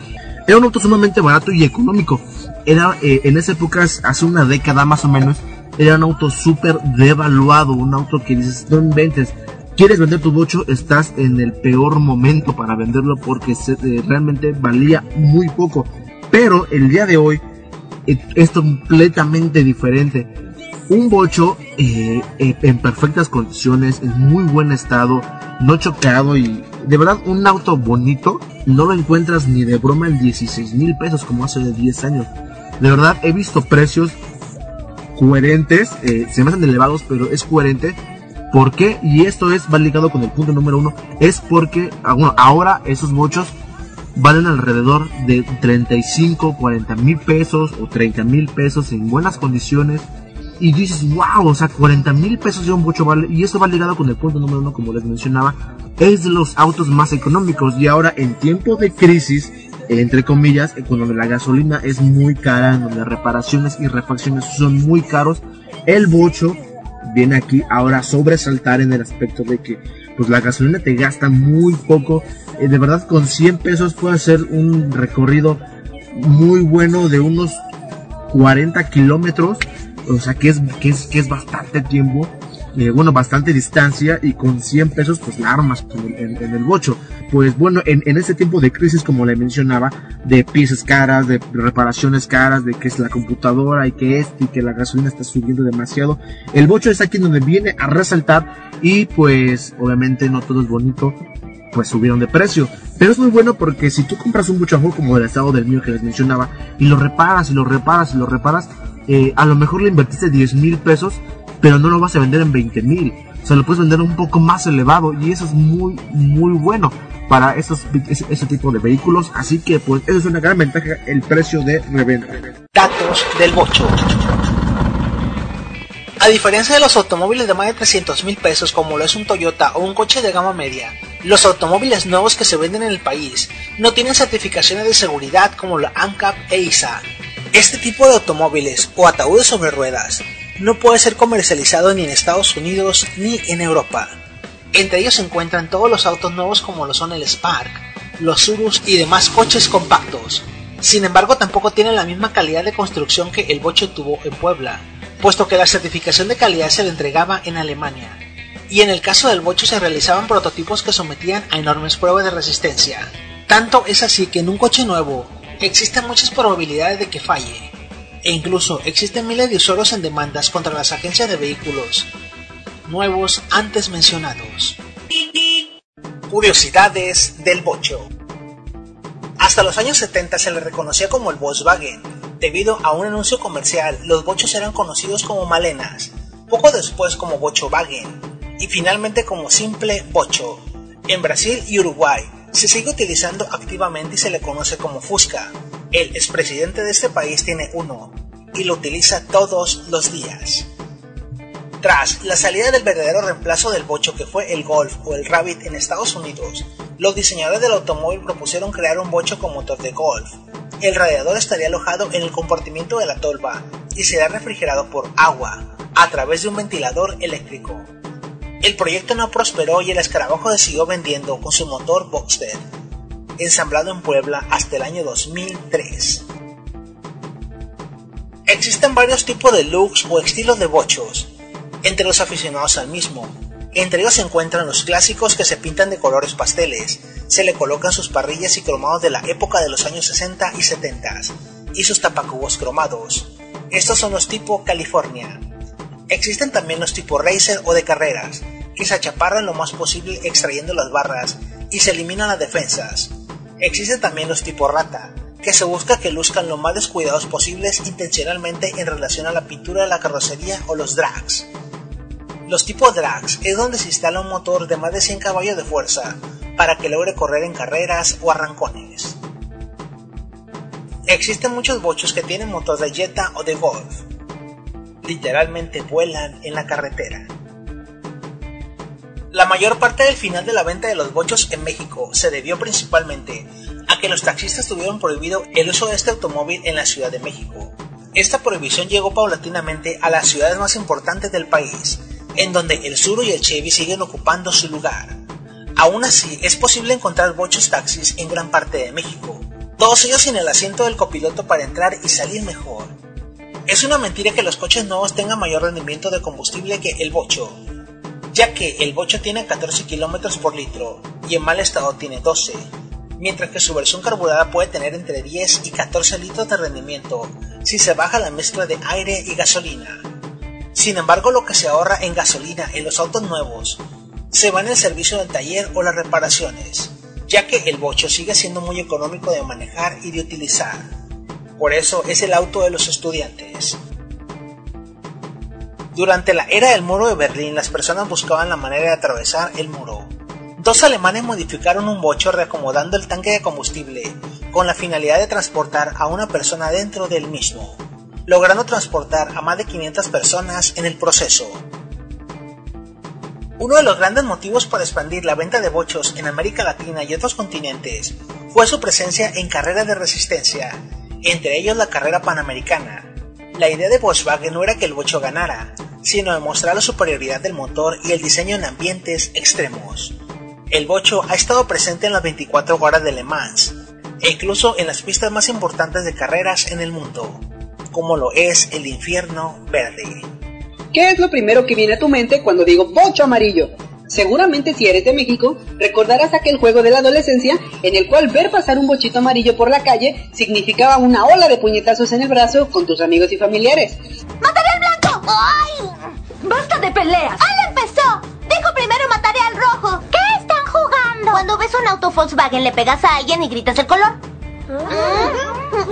Era un auto sumamente barato y económico. Era eh, en esa época, hace una década más o menos, era un auto súper devaluado, un auto que dices, no inventes, quieres vender tu bocho, estás en el peor momento para venderlo porque se, eh, realmente valía muy poco. Pero el día de hoy eh, es completamente diferente. Un bocho eh, eh, en perfectas condiciones, en muy buen estado, no chocado y de verdad un auto bonito, no lo encuentras ni de broma en dieciséis mil pesos como hace diez años. De verdad he visto precios coherentes, eh, se me hacen elevados, pero es coherente. ¿Por qué? Y esto es, va ligado con el punto número uno, es porque bueno, ahora esos bochos valen alrededor de treinta y cinco, cuarenta mil pesos o treinta mil pesos en buenas condiciones. Y dices, wow, o sea, cuarenta mil pesos de un bocho vale. Y esto va ligado con el punto número uno, como les mencionaba, es de los autos más económicos. Y ahora en tiempo de crisis, entre comillas, en donde la gasolina es muy cara, en donde reparaciones y refacciones son muy caros, el bocho viene aquí ahora a sobresaltar en el aspecto de que pues la gasolina te gasta muy poco. Eh, de verdad, con cien pesos puedes hacer un recorrido muy bueno de unos cuarenta kilómetros. O sea que es, que es, que es bastante tiempo, eh, bueno, bastante distancia, y con cien pesos pues la armas en el, en, en el bocho. Pues bueno, en, en este tiempo de crisis, como le mencionaba, de piezas caras, de reparaciones caras, de que es la computadora y que esto y que la gasolina está subiendo demasiado, el bocho es aquí donde viene a resaltar. Y pues obviamente no todo es bonito, pues subieron de precio, pero es muy bueno porque si tú compras un bocho como el estado del mío que les mencionaba y lo reparas y lo reparas y lo reparas, Eh, a lo mejor le invertiste diez mil pesos, pero no lo vas a vender en veinte mil. O sea, lo puedes vender un poco más elevado, y eso es muy, muy bueno para esos, ese, ese tipo de vehículos. Así que, pues, eso es una gran ventaja, el precio de reventa. Datos del bocho. A diferencia de los automóviles de más de trescientos mil pesos, como lo es un Toyota o un coche de gama media, los automóviles nuevos que se venden en el país no tienen certificaciones de seguridad como la ANCAP e I S A. Este tipo de automóviles o ataúdes sobre ruedas no puede ser comercializado ni en Estados Unidos ni en Europa. Entre ellos se encuentran todos los autos nuevos como lo son el Spark, los Urus y demás coches compactos. Sin embargo, tampoco tienen la misma calidad de construcción que el bocho tuvo en Puebla, puesto que la certificación de calidad se le entregaba en Alemania. Y en el caso del bocho se realizaban prototipos que sometían a enormes pruebas de resistencia. Tanto es así que en un coche nuevo existen muchas probabilidades de que falle, e incluso existen miles de usuarios en demandas contra las agencias de vehículos nuevos antes mencionados. Curiosidades del bocho. Hasta los años setenta se le reconocía como el Volkswagen. Debido a un anuncio comercial, los bochos eran conocidos como malenas, poco después como Bochowagen, y finalmente como simple bocho. En Brasil y Uruguay se sigue utilizando activamente y se le conoce como Fusca. El expresidente de este país tiene uno y lo utiliza todos los días. Tras la salida del verdadero reemplazo del bocho, que fue el Golf o el Rabbit en Estados Unidos, los diseñadores del automóvil propusieron crear un bocho con motor de Golf. El radiador estaría alojado en el compartimiento de la tolva y será refrigerado por agua a través de un ventilador eléctrico. El proyecto no prosperó y el escarabajo se siguió vendiendo con su motor Boxster, ensamblado en Puebla hasta el año dos mil tres. Existen varios tipos de looks o estilos de bochos entre los aficionados al mismo. Entre ellos se encuentran los clásicos que se pintan de colores pasteles, se le colocan sus parrillas y cromados de la época de los años sesenta y setenta y sus tapacubos cromados. Estos son los tipo California. Existen también los tipo racer o de carreras, que se achaparran lo más posible extrayendo las barras y se eliminan las defensas. Existen también los tipo rata, que se busca que luzcan lo más descuidados posibles intencionalmente en relación a la pintura de la carrocería, o los drags. Los tipo drags es donde se instala un motor de más de cien caballos de fuerza para que logre correr en carreras o arrancones. Existen muchos bochos que tienen motor de Jetta o de Golf. Literalmente vuelan en la carretera. La mayor parte del final de la venta de los bochos en México se debió principalmente a que los taxistas tuvieron prohibido el uso de este automóvil en la Ciudad de México. Esta prohibición llegó paulatinamente a las ciudades más importantes del país, en donde el Tsuru y el Chevy siguen ocupando su lugar. Aún así, es posible encontrar bochos taxis en gran parte de México, todos ellos sin el asiento del copiloto para entrar y salir mejor. Es una mentira que los coches nuevos tengan mayor rendimiento de combustible que el Bocho, ya que el Bocho tiene catorce kilómetros por litro y en mal estado tiene doce, mientras que su versión carburada puede tener entre diez y catorce litros de rendimiento si se baja la mezcla de aire y gasolina. Sin embargo, lo que se ahorra en gasolina en los autos nuevos se va en el servicio del taller o las reparaciones, ya que el Bocho sigue siendo muy económico de manejar y de utilizar. Por eso es el auto de los estudiantes. Durante la era del muro de Berlín, las personas buscaban la manera de atravesar el muro. Dos alemanes modificaron un Bocho reacomodando el tanque de combustible con la finalidad de transportar a una persona dentro del mismo, logrando transportar a más de quinientas personas en el proceso. Uno de los grandes motivos para expandir la venta de bochos en América Latina y otros continentes fue su presencia en carreras de resistencia, entre ellos la carrera panamericana. La idea de Volkswagen no era que el Bocho ganara, sino demostrar la superioridad del motor y el diseño en ambientes extremos. El Bocho ha estado presente en las veinticuatro horas de Le Mans, e incluso en las pistas más importantes de carreras en el mundo, como lo es el Infierno Verde. ¿Qué es lo primero que viene a tu mente cuando digo Bocho amarillo? Seguramente si eres de México, recordarás aquel juego de la adolescencia en el cual ver pasar un bochito amarillo por la calle significaba una ola de puñetazos en el brazo con tus amigos y familiares. ¡Mataré al blanco! ¡Ay! ¡Basta de peleas! ¡Al empezó! Dijo primero mataré al rojo. ¿Qué están jugando? Cuando ves un auto Volkswagen le pegas a alguien y gritas el color. ¿Mm?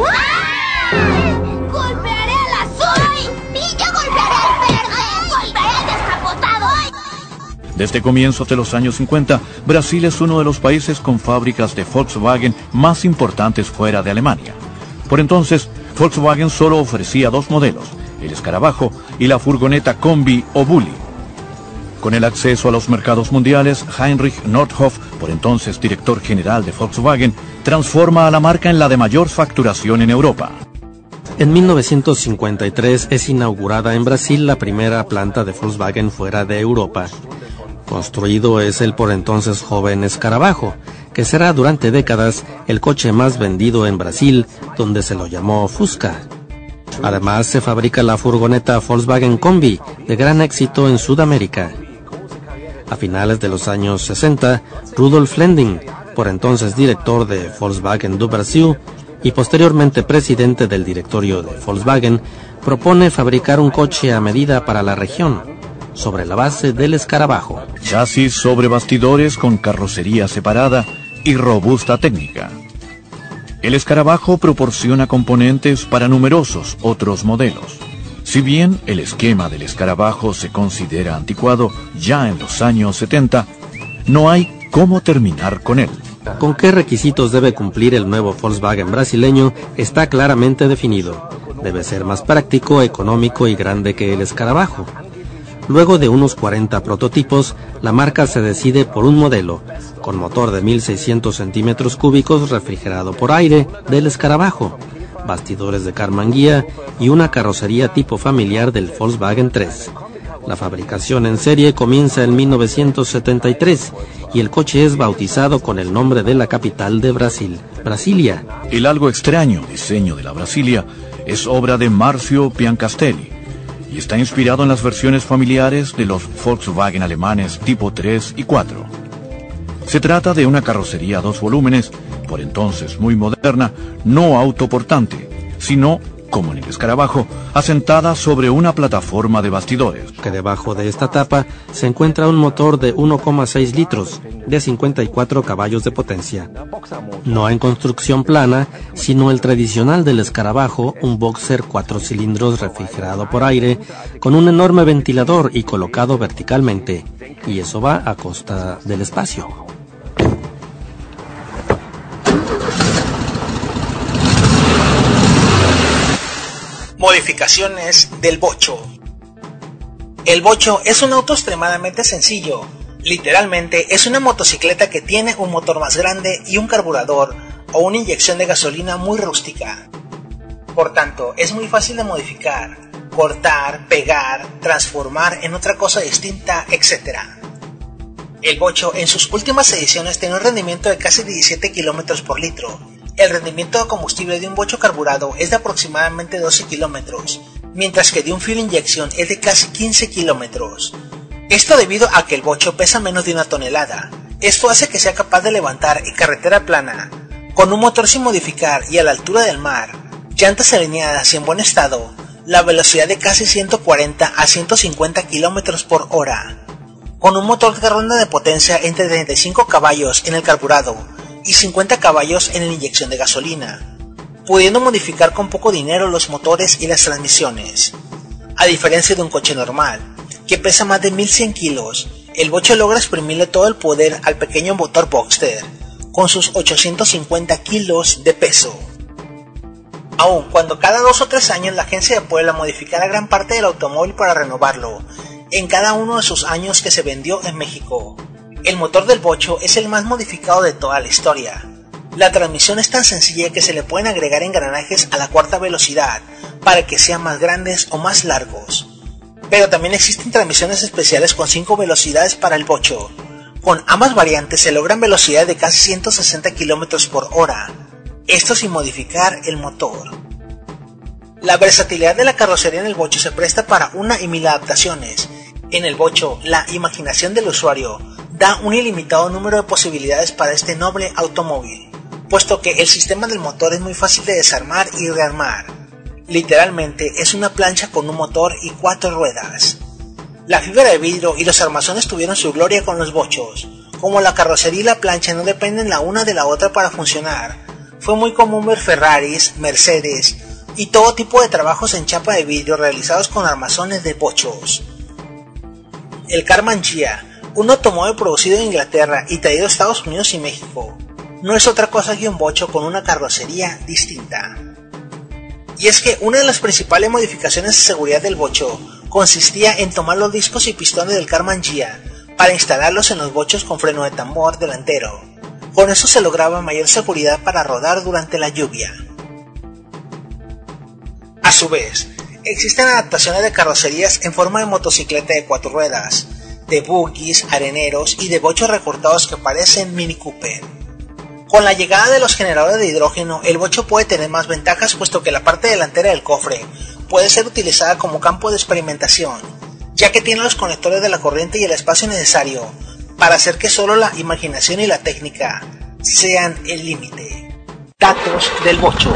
¡Golpearé al azul! ¡Y yo golpearé al verde! ¡Golpearé al descapotado! Desde comienzos de los años cincuenta, Brasil es uno de los países con fábricas de Volkswagen más importantes fuera de Alemania. Por entonces, Volkswagen solo ofrecía dos modelos, el Escarabajo y la furgoneta Kombi o Bulli. Con el acceso a los mercados mundiales, Heinrich Nordhoff, por entonces director general de Volkswagen, transforma a la marca en la de mayor facturación en Europa. En mil novecientos cincuenta y tres es inaugurada en Brasil la primera planta de Volkswagen fuera de Europa. Construido es el por entonces joven Escarabajo, que será durante décadas el coche más vendido en Brasil, donde se lo llamó Fusca. Además se fabrica la furgoneta Volkswagen Kombi, de gran éxito en Sudamérica. A finales de los años sesenta, Rudolf Lending, por entonces director de Volkswagen do Brasil y posteriormente presidente del directorio de Volkswagen, propone fabricar un coche a medida para la región, sobre la base del Escarabajo. Chasis sobre bastidores con carrocería separada y robusta técnica. El Escarabajo proporciona componentes para numerosos otros modelos. Si bien el esquema del Escarabajo se considera anticuado ya en los años setenta, no hay cómo terminar con él. ¿Con qué requisitos debe cumplir el nuevo Volkswagen brasileño? Está claramente definido. Debe ser más práctico, económico y grande que el Escarabajo. Luego de unos cuarenta prototipos, la marca se decide por un modelo, con motor de mil seiscientos centímetros cúbicos refrigerado por aire del Escarabajo, bastidores de carmanguía y una carrocería tipo familiar del Volkswagen tres. La fabricación en serie comienza en mil novecientos setenta y tres y el coche es bautizado con el nombre de la capital de Brasil, Brasilia. El algo extraño diseño de la Brasilia es obra de Marcio Piancastelli y está inspirado en las versiones familiares de los Volkswagen alemanes tipo tres y cuatro. Se trata de una carrocería a dos volúmenes, por entonces muy moderna, no autoportante, sino, como en el Escarabajo, asentada sobre una plataforma de bastidores. Que debajo de esta tapa se encuentra un motor de uno coma seis litros, de cincuenta y cuatro caballos de potencia. No en construcción plana, sino el tradicional del Escarabajo, un boxer cuatro cilindros refrigerado por aire, con un enorme ventilador y colocado verticalmente, y eso va a costa del espacio. Modificaciones del Bocho. El Bocho es un auto extremadamente sencillo. Literalmente es una motocicleta que tiene un motor más grande y un carburador o una inyección de gasolina muy rústica. Por tanto, es muy fácil de modificar, cortar, pegar, transformar en otra cosa distinta, etcétera. El Bocho en sus últimas ediciones tiene un rendimiento de casi diecisiete kilómetros por litro El rendimiento de combustible de un bocho carburado es de aproximadamente doce kilómetros, mientras que de un fuel injection es de casi quince kilómetros. Esto debido a que el bocho pesa menos de una tonelada. Esto hace que sea capaz de levantar en carretera plana, con un motor sin modificar y a la altura del mar, llantas alineadas y en buen estado, la velocidad de casi ciento cuarenta a ciento cincuenta kilómetros por hora, con un motor que ronda de potencia entre treinta y cinco caballos en el carburado y cincuenta caballos en la inyección de gasolina, pudiendo modificar con poco dinero los motores y las transmisiones. A diferencia de un coche normal, que pesa más de mil cien kilos, el bocho logra exprimirle todo el poder al pequeño motor Boxster, con sus ochocientos cincuenta kilos de peso. Aun cuando cada dos o tres años la agencia de Puebla modificara gran parte del automóvil para renovarlo, en cada uno de sus años que se vendió en México, el motor del bocho es el más modificado de toda la historia. La transmisión es tan sencilla que se le pueden agregar engranajes a la cuarta velocidad para que sean más grandes o más largos. Pero también existen transmisiones especiales con cinco velocidades para el bocho. Con ambas variantes se logran velocidades de casi ciento sesenta kilómetros por hora, esto sin modificar el motor. La versatilidad de la carrocería en el bocho se presta para una y mil adaptaciones. En el bocho, la imaginación del usuario da un ilimitado número de posibilidades para este noble automóvil, puesto que el sistema del motor es muy fácil de desarmar y rearmar. Literalmente es una plancha con un motor y cuatro ruedas. La fibra de vidrio y los armazones tuvieron su gloria con los bochos. Como la carrocería y la plancha no dependen la una de la otra para funcionar, fue muy común ver Ferraris, Mercedes y todo tipo de trabajos en chapa de vidrio realizados con armazones de bochos. El Karmann Ghia, un automóvil producido en Inglaterra y traído a Estados Unidos y México, no es otra cosa que un bocho con una carrocería distinta. Y es que una de las principales modificaciones de seguridad del bocho consistía en tomar los discos y pistones del Karmann Ghia para instalarlos en los bochos con freno de tambor delantero. Con eso se lograba mayor seguridad para rodar durante la lluvia. A su vez, existen adaptaciones de carrocerías en forma de motocicleta de cuatro ruedas, de buggies, areneros y de bochos recortados que parecen Mini Cooper. Con la llegada de los generadores de hidrógeno, el bocho puede tener más ventajas puesto que la parte delantera del cofre puede ser utilizada como campo de experimentación, ya que tiene los conectores de la corriente y el espacio necesario para hacer que solo la imaginación y la técnica sean el límite. Datos del bocho.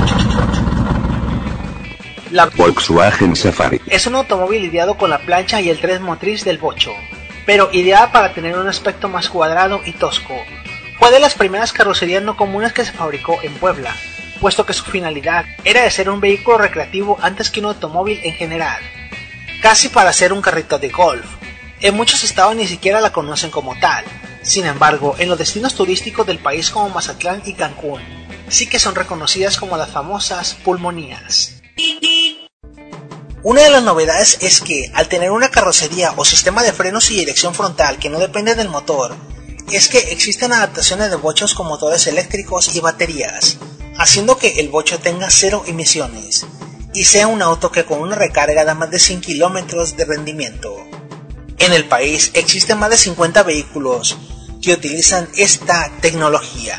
La Volkswagen Safari es un automóvil ideado con la plancha y el tres motriz del bocho, pero ideada para tener un aspecto más cuadrado y tosco. Fue de las primeras carrocerías no comunes que se fabricó en Puebla, puesto que su finalidad era de ser un vehículo recreativo antes que un automóvil en general, casi para ser un carrito de golf. En muchos estados ni siquiera la conocen como tal. Sin embargo, en los destinos turísticos del país como Mazatlán y Cancún, sí que son reconocidas como las famosas pulmonías. Una de las novedades es que, al tener una carrocería o sistema de frenos y dirección frontal que no depende del motor, es que existen adaptaciones de bochos con motores eléctricos y baterías, haciendo que el bocho tenga cero emisiones, y sea un auto que con una recarga da más de cien kilómetros de rendimiento. En el país existen más de cincuenta vehículos que utilizan esta tecnología.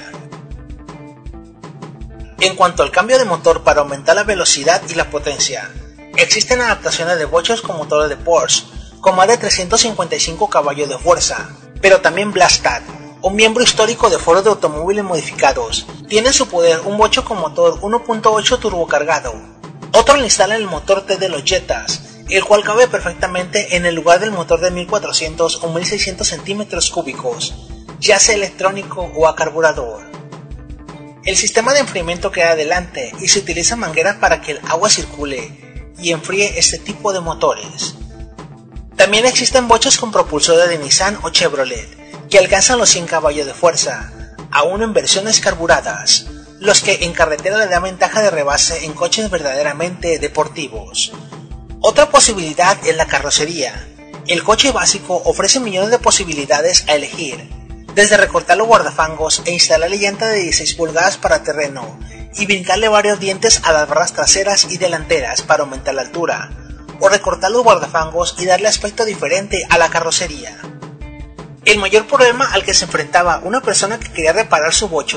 En cuanto al cambio de motor para aumentar la velocidad y la potencia, existen adaptaciones de bochos con motores de Porsche, con más de trescientos cincuenta y cinco caballos de fuerza, pero también Blastad, un miembro histórico de foros de automóviles modificados, tiene en su poder un bocho con motor uno punto ocho turbocargado. Otro le instala el motor T de los Jetas, el cual cabe perfectamente en el lugar del motor de mil cuatrocientos o mil seiscientos centímetros cúbicos, ya sea electrónico o a carburador. El sistema de enfriamiento queda adelante y se utiliza mangueras para que el agua circule y enfríe este tipo de motores. También existen bochos con propulsores de Nissan o Chevrolet que alcanzan los cien caballos de fuerza, aún en versiones carburadas, los que en carretera le dan ventaja de rebase en coches verdaderamente deportivos. Otra posibilidad es la carrocería. El coche básico ofrece millones de posibilidades a elegir, desde recortar los guardafangos e instalarle llanta de dieciséis pulgadas para terreno y brincarle varios dientes a las barras traseras y delanteras para aumentar la altura, o recortar los guardafangos y darle aspecto diferente a la carrocería. El mayor problema al que se enfrentaba una persona que quería reparar su bocho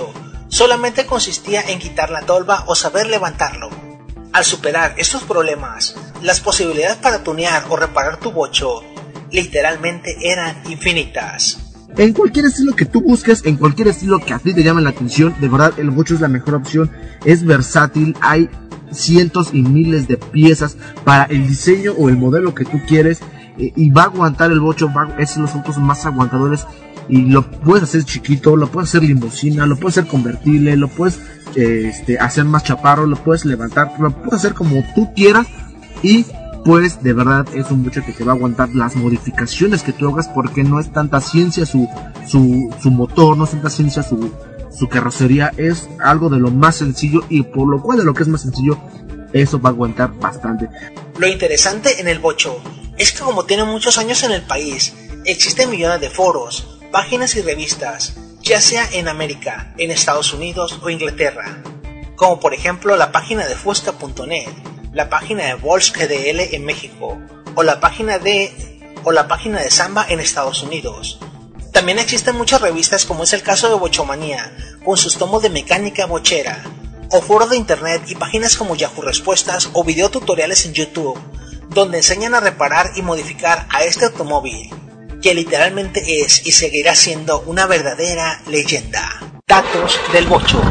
solamente consistía en quitar la tolva o saber levantarlo. Al superar estos problemas, las posibilidades para tunear o reparar tu bocho literalmente eran infinitas. En cualquier estilo que tú busques, en cualquier estilo que a ti te llame la atención, de verdad el bocho es la mejor opción, es versátil, hay cientos y miles de piezas para el diseño o el modelo que tú quieres, eh, y va a aguantar el bocho, va, es de los autos más aguantadores, y lo puedes hacer chiquito, lo puedes hacer limusina, lo puedes hacer convertible, lo puedes eh, este, hacer más chaparro, lo puedes levantar, lo puedes hacer como tú quieras, y pues de verdad es un bocho que te va a aguantar las modificaciones que tú hagas, porque no es tanta ciencia su, su, su motor, no es tanta ciencia su, su carrocería, es algo de lo más sencillo, y por lo cual de lo que es más sencillo, eso va a aguantar bastante. Lo interesante en el bocho es que como tiene muchos años en el país, existen millones de foros, páginas y revistas, ya sea en América, en Estados Unidos o Inglaterra, como por ejemplo la página de Fusca punto net, la página de Volks G D L en México, o la página de o la página de Samba en Estados Unidos. También existen muchas revistas, como es el caso de Bochomanía, con sus tomos de mecánica bochera, o foros de internet y páginas como Yahoo Respuestas o videotutoriales en YouTube, donde enseñan a reparar y modificar a este automóvil, que literalmente es y seguirá siendo una verdadera leyenda. Datos del bocho.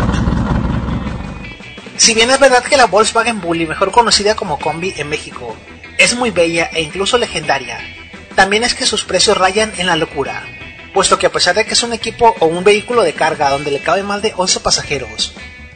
Si bien es verdad que la Volkswagen Bulli, mejor conocida como Combi en México, es muy bella e incluso legendaria, también es que sus precios rayan en la locura, puesto que a pesar de que es un equipo o un vehículo de carga donde le caben más de once pasajeros,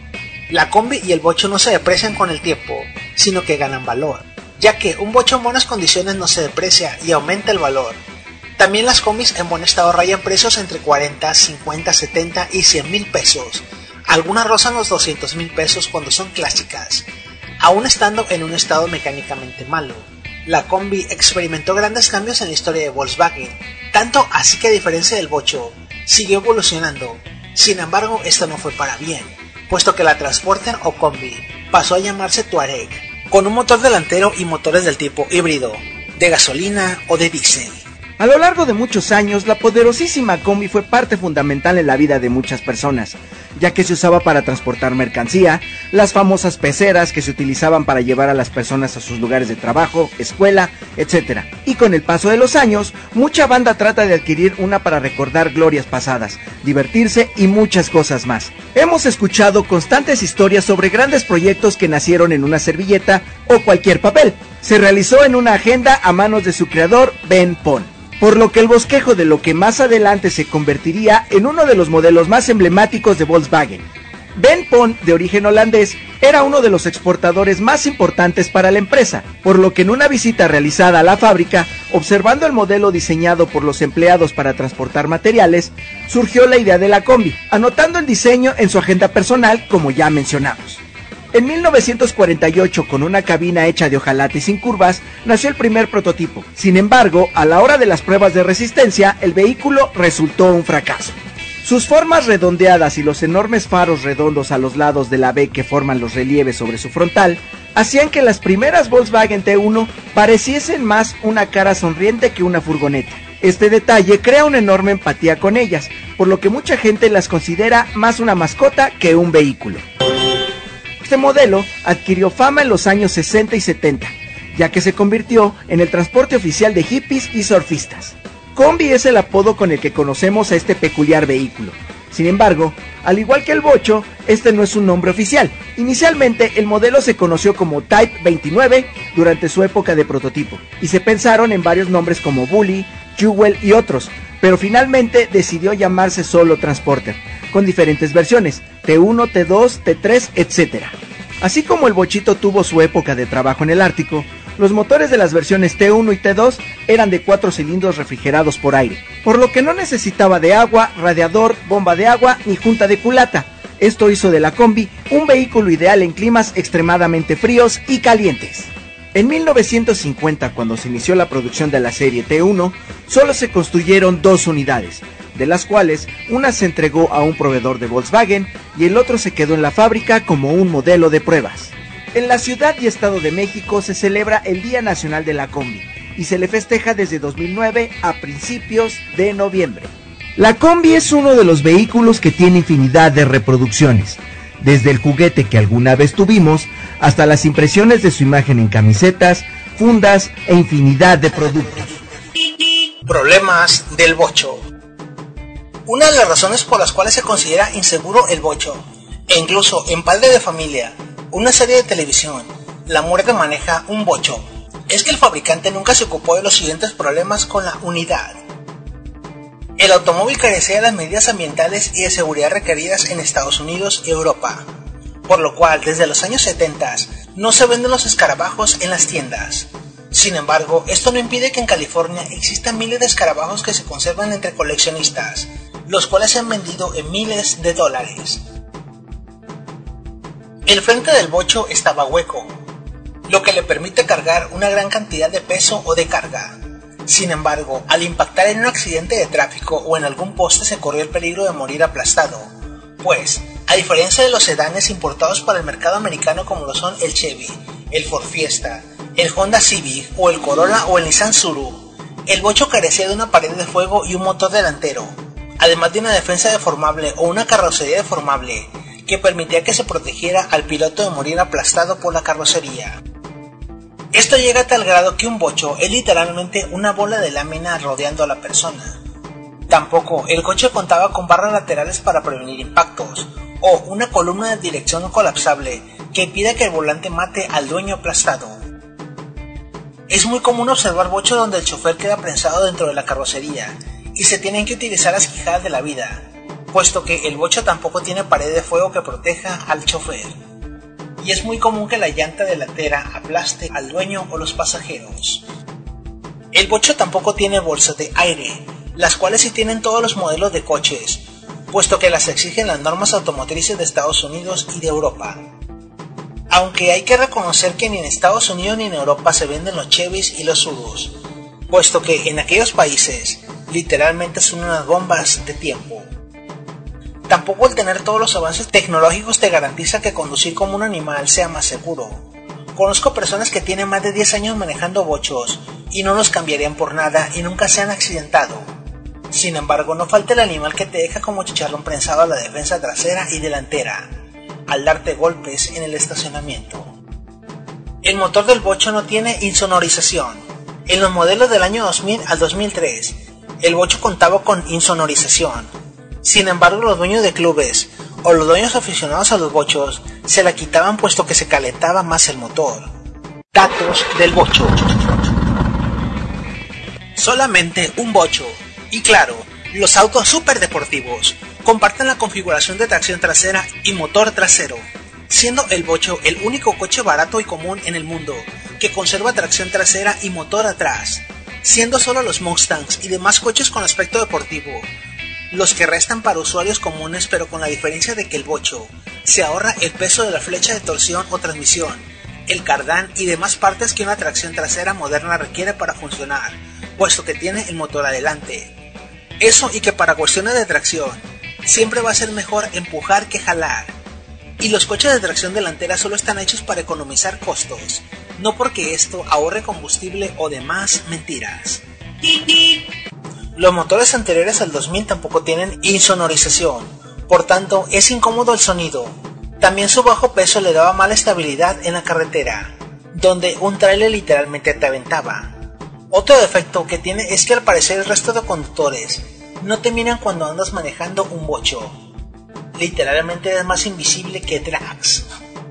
la Combi y el bocho no se deprecian con el tiempo, sino que ganan valor, ya que un bocho en buenas condiciones no se deprecia y aumenta el valor. También las combis en buen estado rayan precios entre cuarenta, cincuenta, setenta y cien mil pesos. Algunas rozan los doscientos mil pesos cuando son clásicas, aún estando en un estado mecánicamente malo. La Combi experimentó grandes cambios en la historia de Volkswagen, tanto así que a diferencia del bocho, siguió evolucionando. Sin embargo, esto no fue para bien, puesto que la Transporter o Combi pasó a llamarse Touareg, con un motor delantero y motores del tipo híbrido, de gasolina o de diésel. A lo largo de muchos años, la poderosísima Combi fue parte fundamental en la vida de muchas personas, ya que se usaba para transportar mercancía, las famosas peceras que se utilizaban para llevar a las personas a sus lugares de trabajo, escuela, etcétera. Y con el paso de los años, mucha banda trata de adquirir una para recordar glorias pasadas, divertirse y muchas cosas más. Hemos escuchado constantes historias sobre grandes proyectos que nacieron en una servilleta o cualquier papel. Se realizó en una agenda a manos de su creador, Ben Pon. Por lo que el bosquejo de lo que más adelante se convertiría en uno de los modelos más emblemáticos de Volkswagen. Ben Pon, de origen holandés, era uno de los exportadores más importantes para la empresa, por lo que en una visita realizada a la fábrica, observando el modelo diseñado por los empleados para transportar materiales, surgió la idea de la Combi, anotando el diseño en su agenda personal, como ya mencionamos. En mil novecientos cuarenta y ocho, con una cabina hecha de hojalata y sin curvas, nació el primer prototipo. Sin embargo, a la hora de las pruebas de resistencia, el vehículo resultó un fracaso. Sus formas redondeadas y los enormes faros redondos a los lados de la B que forman los relieves sobre su frontal, hacían que las primeras Volkswagen T uno pareciesen más una cara sonriente que una furgoneta. Este detalle crea una enorme empatía con ellas, por lo que mucha gente las considera más una mascota que un vehículo. Este modelo adquirió fama en los años sesenta y setenta, ya que se convirtió en el transporte oficial de hippies y surfistas. Combi es el apodo con el que conocemos a este peculiar vehículo. Sin embargo, al igual que el bocho, este no es un nombre oficial. Inicialmente, el modelo se conoció como Type veintinueve durante su época de prototipo, y se pensaron en varios nombres como Bully, Jewel y otros, pero finalmente decidió llamarse solo Transporter, con diferentes versiones, T uno, T dos, T tres, etcétera. Así como el bochito tuvo su época de trabajo en el Ártico, los motores de las versiones T uno y T dos eran de cuatro cilindros refrigerados por aire, por lo que no necesitaba de agua, radiador, bomba de agua ni junta de culata. Esto hizo de la Combi un vehículo ideal en climas extremadamente fríos y calientes. En mil novecientos cincuenta, cuando se inició la producción de la serie T uno, solo se construyeron dos unidades, de las cuales una se entregó a un proveedor de Volkswagen y el otro se quedó en la fábrica como un modelo de pruebas. En la Ciudad y Estado de México se celebra el Día Nacional de la Combi y se le festeja desde dos mil nueve a principios de noviembre. La combi es uno de los vehículos que tiene infinidad de reproducciones, desde el juguete que alguna vez tuvimos hasta las impresiones de su imagen en camisetas, fundas e infinidad de productos. Problemas del bocho. Una de las razones por las cuales se considera inseguro el bocho, e incluso en Padre de Familia, una serie de televisión, La Muerte maneja un bocho, es que el fabricante nunca se ocupó de los siguientes problemas con la unidad. El automóvil carecía de las medidas ambientales y de seguridad requeridas en Estados Unidos y Europa, por lo cual desde los años setenta no se venden los escarabajos en las tiendas. Sin embargo, esto no impide que en California existan miles de escarabajos que se conservan entre coleccionistas, los cuales se han vendido en miles de dólares. El frente del bocho estaba hueco, lo que le permite cargar una gran cantidad de peso o de carga. Sin embargo, al impactar en un accidente de tráfico o en algún poste se corrió el peligro de morir aplastado, pues, a diferencia de los sedanes importados para el mercado americano como lo son el Chevy, el Ford Fiesta, el Honda Civic o el Corolla o el Nissan Tsuru, el bocho carecía de una pared de fuego y un motor delantero, además de una defensa deformable o una carrocería deformable que permitía que se protegiera al piloto de morir aplastado por la carrocería. Esto llega a tal grado que un bocho es literalmente una bola de lámina rodeando a la persona. Tampoco el coche contaba con barras laterales para prevenir impactos, o una columna de dirección colapsable que impida que el volante mate al dueño aplastado. Es muy común observar bochos donde el chofer queda prensado dentro de la carrocería y se tienen que utilizar las quijadas de la vida, puesto que el bocho tampoco tiene pared de fuego que proteja al chofer. Y es muy común que la llanta delantera aplaste al dueño o los pasajeros. El bocho tampoco tiene bolsas de aire, las cuales sí tienen todos los modelos de coches, puesto que las exigen las normas automotrices de Estados Unidos y de Europa. Aunque hay que reconocer que ni en Estados Unidos ni en Europa se venden los Chevys y los Tsurus, puesto que en aquellos países literalmente son unas bombas de tiempo. Tampoco el tener todos los avances tecnológicos te garantiza que conducir como un animal sea más seguro. Conozco personas que tienen más de diez años manejando bochos y no los cambiarían por nada y nunca se han accidentado. Sin embargo, no falta el animal que te deja como chicharrón prensado a la defensa trasera y delantera, al darte golpes en el estacionamiento. El motor del bocho no tiene insonorización. En los modelos del año dos mil al dos mil tres, el bocho contaba con insonorización. Sin embargo, los dueños de clubes o los dueños aficionados a los bochos se la quitaban puesto que se calentaba más el motor. Datos del bocho. Solamente un bocho. Y claro, los autos superdeportivos comparten la configuración de tracción trasera y motor trasero, siendo el bocho el único coche barato y común en el mundo que conserva tracción trasera y motor atrás, siendo solo los Mustangs y demás coches con aspecto deportivo los que restan para usuarios comunes, pero con la diferencia de que el bocho se ahorra el peso de la flecha de torsión o transmisión, el cardán y demás partes que una tracción trasera moderna requiere para funcionar, puesto que tiene el motor adelante. Eso y que para cuestiones de tracción, siempre va a ser mejor empujar que jalar. Y los coches de tracción delantera solo están hechos para economizar costos, no porque esto ahorre combustible o demás mentiras. Los motores anteriores al dos mil tampoco tienen insonorización, por tanto es incómodo el sonido. También su bajo peso le daba mala estabilidad en la carretera, donde un tráiler literalmente te aventaba. Otro defecto que tiene es que al parecer el resto de conductores no te miran cuando andas manejando un bocho. Literalmente es más invisible que Drax.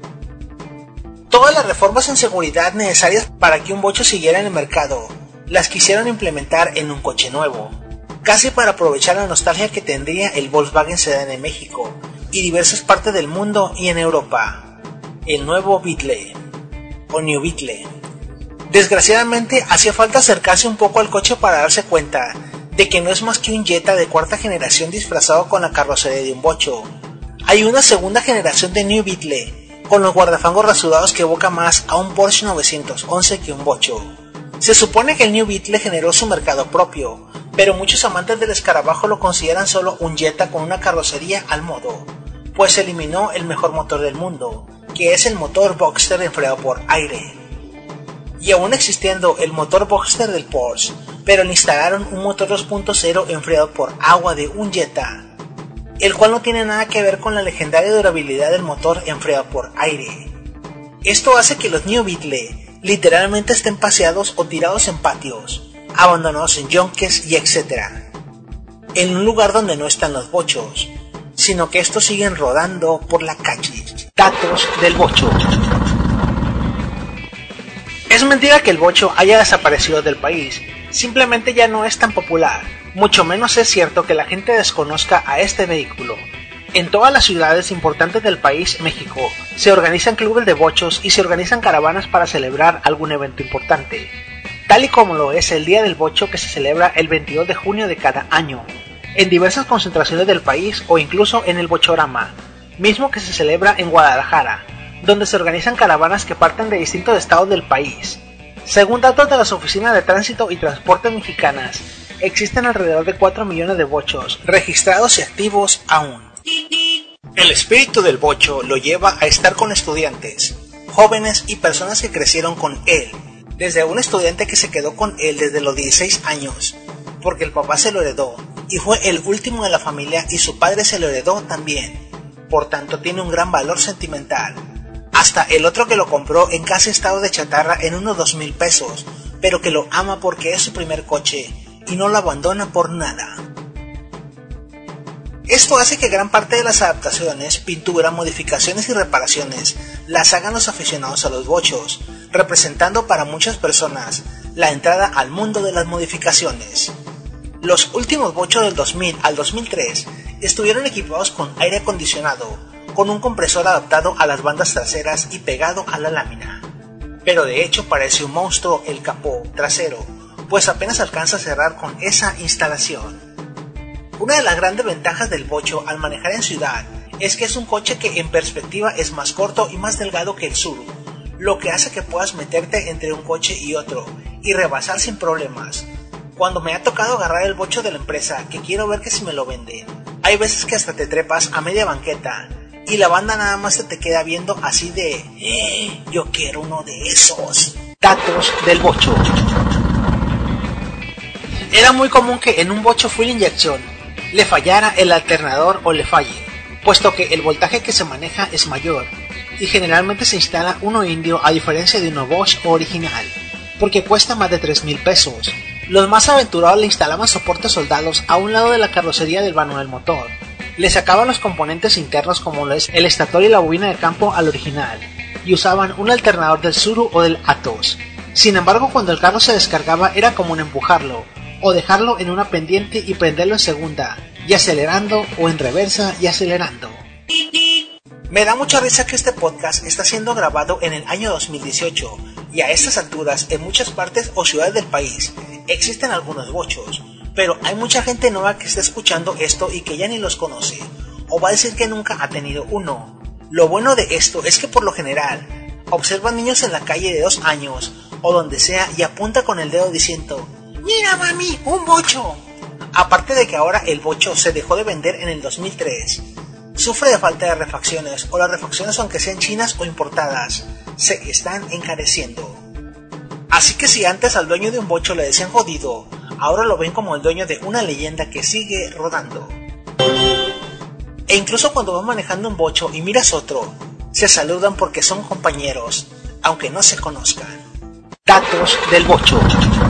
Todas las reformas en seguridad necesarias para que un bocho siguiera en el mercado las quisieron implementar en un coche nuevo, casi para aprovechar la nostalgia que tendría el Volkswagen Sedán en México y diversas partes del mundo y en Europa, el nuevo Beetle o New Beetle. Desgraciadamente hacía falta acercarse un poco al coche para darse cuenta de que no es más que un Jetta de cuarta generación disfrazado con la carrocería de un bocho. Hay una segunda generación de New Beetle con los guardafangos rasurados que evoca más a un Porsche novecientos once que un bocho. Se supone que el New Beetle generó su mercado propio, pero muchos amantes del escarabajo lo consideran solo un Jetta con una carrocería al modo, pues eliminó el mejor motor del mundo, que es el motor Boxster enfriado por aire. Y aún existiendo el motor Boxster del Porsche, pero le instalaron un motor dos punto cero enfriado por agua de un Jetta, el cual no tiene nada que ver con la legendaria durabilidad del motor enfriado por aire. Esto hace que los New Beetle literalmente estén paseados o tirados en patios, abandonados en yunques y etcétera, en un lugar donde no están los bochos, sino que estos siguen rodando por la calle. Datos del bocho. Es mentira que el bocho haya desaparecido del país, simplemente ya no es tan popular. Mucho menos es cierto que la gente desconozca a este vehículo. En todas las ciudades importantes del país, México, se organizan clubes de bochos y se organizan caravanas para celebrar algún evento importante, tal y como lo es el Día del Bocho, que se celebra el veintidós de junio de cada año, en diversas concentraciones del país o incluso en el Bochorama, mismo que se celebra en Guadalajara, donde se organizan caravanas que parten de distintos estados del país. Según datos de las oficinas de tránsito y transporte mexicanas, existen alrededor de cuatro millones de bochos registrados y activos aún. El espíritu del bocho lo lleva a estar con estudiantes, jóvenes y personas que crecieron con él, desde un estudiante que se quedó con él desde los dieciséis años, porque el papá se lo heredó, y fue el último de la familia y su padre se lo heredó también, por tanto tiene un gran valor sentimental, hasta el otro que lo compró en casi estado de chatarra en unos dos mil pesos, pero que lo ama porque es su primer coche, y no lo abandona por nada. Esto hace que gran parte de las adaptaciones, pintura, modificaciones y reparaciones las hagan los aficionados a los bochos, representando para muchas personas la entrada al mundo de las modificaciones. Los últimos bochos del dos mil al dos mil tres estuvieron equipados con aire acondicionado, con un compresor adaptado a las bandas traseras y pegado a la lámina. Pero de hecho parece un monstruo el capó trasero, pues apenas alcanza a cerrar con esa instalación. Una de las grandes ventajas del bocho al manejar en ciudad es que es un coche que en perspectiva es más corto y más delgado que el Tsuru, lo que hace que puedas meterte entre un coche y otro y rebasar sin problemas. Cuando me ha tocado agarrar el bocho de la empresa, que quiero ver que si me lo venden, hay veces que hasta te trepas a media banqueta y la banda nada más se te queda viendo así de eh, yo quiero uno de esos. Datos del bocho. Era muy común que en un bocho full inyección le fallara el alternador o le falle, puesto que el voltaje que se maneja es mayor, y generalmente se instala uno indio a diferencia de uno Bosch original, porque cuesta más de tres mil pesos. Los más aventurados le instalaban soportes soldados a un lado de la carrocería del vano del motor, le sacaban los componentes internos como lo es el estator y la bobina de campo al original, y usaban un alternador del Tsuru o del Atos. Sin embargo, cuando el carro se descargaba era común empujarlo, o dejarlo en una pendiente y prenderlo en segunda, y acelerando, o en reversa y acelerando. Me da mucha risa que este podcast está siendo grabado en el año dos mil dieciocho, y a estas alturas en muchas partes o ciudades del país existen algunos bochos, pero hay mucha gente nueva que está escuchando esto y que ya ni los conoce, o va a decir que nunca ha tenido uno. Lo bueno de esto es que por lo general observan niños en la calle de dos años, o donde sea, y apunta con el dedo diciendo: ¡mira mami, un bocho! Aparte de que ahora el bocho se dejó de vender en el dos mil tres, sufre de falta de refacciones, o las refacciones, aunque sean chinas o importadas, se están encareciendo. Así que si antes al dueño de un bocho le decían jodido, ahora lo ven como el dueño de una leyenda que sigue rodando. E incluso cuando vas manejando un bocho y miras otro, se saludan porque son compañeros, aunque no se conozcan. Datos del bocho.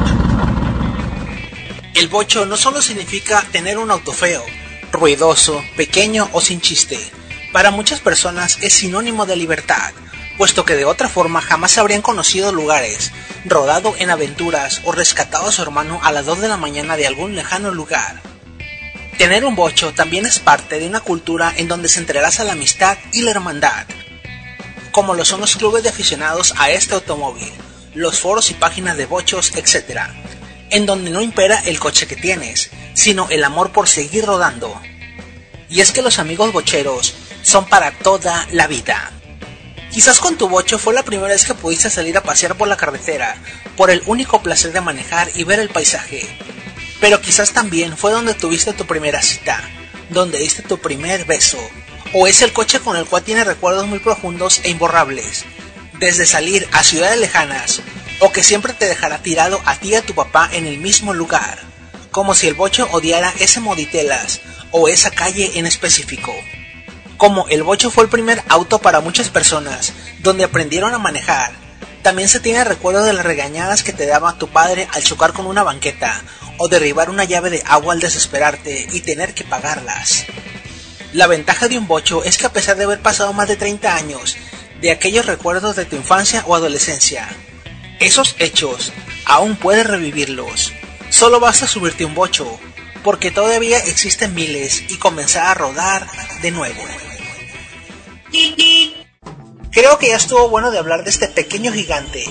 El bocho no solo significa tener un auto feo, ruidoso, pequeño o sin chiste. Para muchas personas es sinónimo de libertad, puesto que de otra forma jamás habrían conocido lugares, rodado en aventuras o rescatado a su hermano a las dos de la mañana de algún lejano lugar. Tener un bocho también es parte de una cultura en donde se entrelaza la amistad y la hermandad, como lo son los clubes de aficionados a este automóvil, los foros y páginas de bochos, etcétera, en donde no impera el coche que tienes, sino el amor por seguir rodando. Y es que los amigos bocheros son para toda la vida. Quizás con tu bocho fue la primera vez que pudiste salir a pasear por la carretera, por el único placer de manejar y ver el paisaje. Pero quizás también fue donde tuviste tu primera cita, donde diste tu primer beso, o es el coche con el cual tienes recuerdos muy profundos e imborrables. Desde salir a ciudades lejanas, o que siempre te dejará tirado a ti y a tu papá en el mismo lugar, como si el bocho odiara ese Moditelas o esa calle en específico. Como el bocho fue el primer auto para muchas personas donde aprendieron a manejar, también se tiene recuerdo de las regañadas que te daba tu padre al chocar con una banqueta o derribar una llave de agua al desesperarte y tener que pagarlas. La ventaja de un bocho es que a pesar de haber pasado más de treinta años de aquellos recuerdos de tu infancia o adolescencia, esos hechos aún puedes revivirlos. Solo basta subirte un bocho, porque todavía existen miles, y comenzar a rodar de nuevo. Creo que ya estuvo bueno de hablar de este pequeño gigante.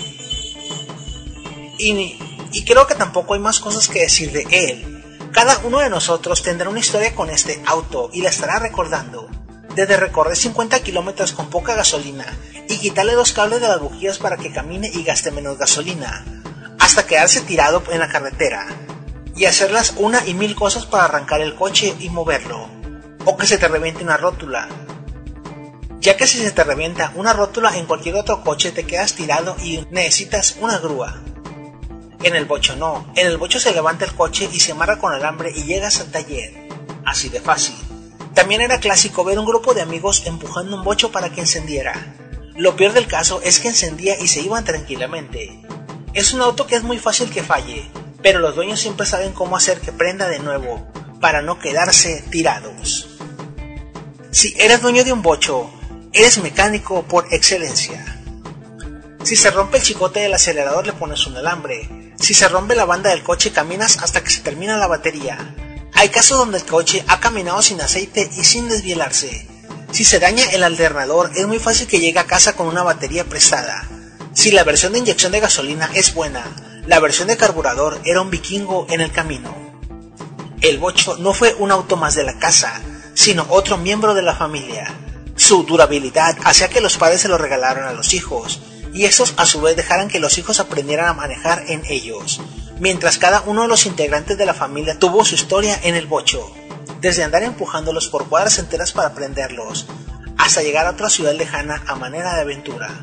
Y, y creo que tampoco hay más cosas que decir de él. Cada uno de nosotros tendrá una historia con este auto y la estará recordando. Desde recorrer cincuenta kilómetros con poca gasolina y quitarle dos cables de las bujías para que camine y gaste menos gasolina, hasta quedarse tirado en la carretera y hacerlas una y mil cosas para arrancar el coche y moverlo, o que se te reviente una rótula, ya que si se te revienta una rótula en cualquier otro coche te quedas tirado y necesitas una grúa. En el bocho no, en el bocho se levanta el coche y se amarra con alambre y llegas al taller, así de fácil. También era clásico ver un grupo de amigos empujando un bocho para que encendiera. Lo peor del caso es que encendía y se iban tranquilamente. Es un auto que es muy fácil que falle, pero los dueños siempre saben cómo hacer que prenda de nuevo, para no quedarse tirados. Si eres dueño de un bocho, eres mecánico por excelencia. Si se rompe el chicote del acelerador le pones un alambre. Si se rompe la banda del coche caminas hasta que se termina la batería. Hay casos donde el coche ha caminado sin aceite y sin desvielarse. Si se daña el alternador es muy fácil que llegue a casa con una batería prestada. Si la versión de inyección de gasolina es buena, la versión de carburador era un vikingo en el camino. El bocho no fue un auto más de la casa, sino otro miembro de la familia. Su durabilidad hacía que los padres se lo regalaran a los hijos, y estos a su vez dejaran que los hijos aprendieran a manejar en ellos, mientras cada uno de los integrantes de la familia tuvo su historia en el bocho, desde andar empujándolos por cuadras enteras para aprenderlos, hasta llegar a otra ciudad lejana a manera de aventura.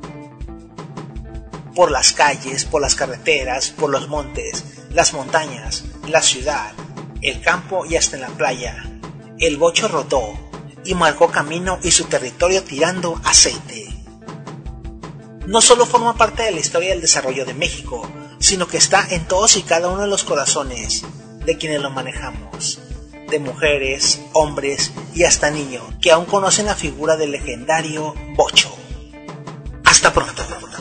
Por las calles, por las carreteras, por los montes, las montañas, la ciudad, el campo y hasta en la playa, el bocho rodó y marcó camino y su territorio tirando aceite. No solo forma parte de la historia del desarrollo de México, sino que está en todos y cada uno de los corazones de quienes lo manejamos, de mujeres, hombres y hasta niños que aún conocen la figura del legendario bocho. Hasta pronto.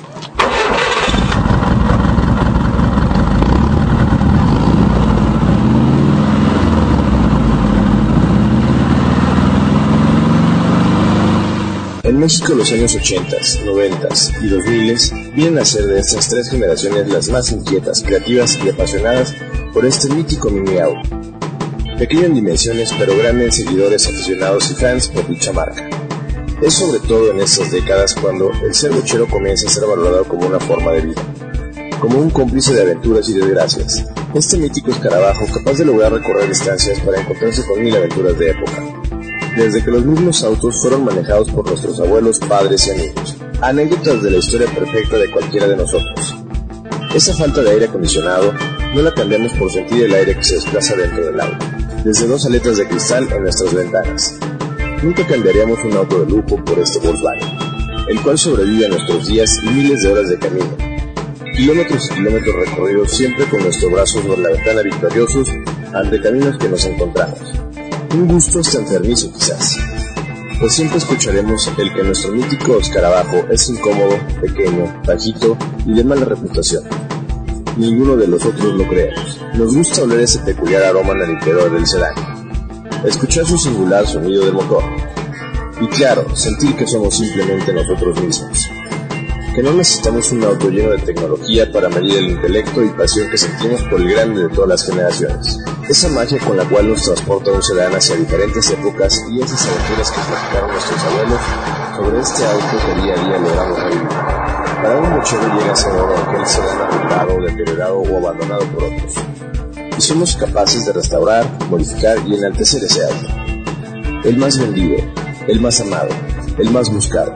En México los años ochenta, noventa y dos mil vienen a ser de estas tres generaciones las más inquietas, creativas y apasionadas por este mítico mini auto. Pequeño en dimensiones pero grande en seguidores, aficionados y fans por dicha marca. Es sobre todo en estas décadas cuando el ser bochero comienza a ser valorado como una forma de vida, como un cómplice de aventuras y desgracias. Este mítico escarabajo capaz de lograr recorrer distancias para encontrarse con mil aventuras de época. Desde que los mismos autos fueron manejados por nuestros abuelos, padres y amigos. Anécdotas de la historia perfecta de cualquiera de nosotros. Esa falta de aire acondicionado no la cambiamos por sentir el aire que se desplaza dentro del auto, desde dos aletas de cristal en nuestras ventanas. Nunca cambiaríamos un auto de lujo por este Volkswagen, el cual sobrevive a nuestros días y miles de horas de camino. Kilómetros y kilómetros recorridos siempre con nuestro brazo sobre la ventana victoriosos ante caminos que nos encontramos. Un gusto hasta enfermizo quizás, pues siempre escucharemos el que nuestro mítico escarabajo es incómodo, pequeño, bajito y de mala reputación. Ninguno de los otros lo creemos. Nos gusta oler ese peculiar aroma en el interior del sedán, escuchar su singular sonido de motor y claro, sentir que somos simplemente nosotros mismos. Que no necesitamos un auto lleno de tecnología para medir el intelecto y pasión que sentimos por el grande de todas las generaciones. Esa magia con la cual nos transporta un sedán hacia diferentes épocas y esas aventuras que platicaron nuestros abuelos sobre este auto que día a día logramos revivir. Para un bochero llega a ser hora en que el sedán arruinado, deteriorado o abandonado por otros. Y somos capaces de restaurar, modificar y enaltecer ese auto. El más vendido, el más amado, el más buscado.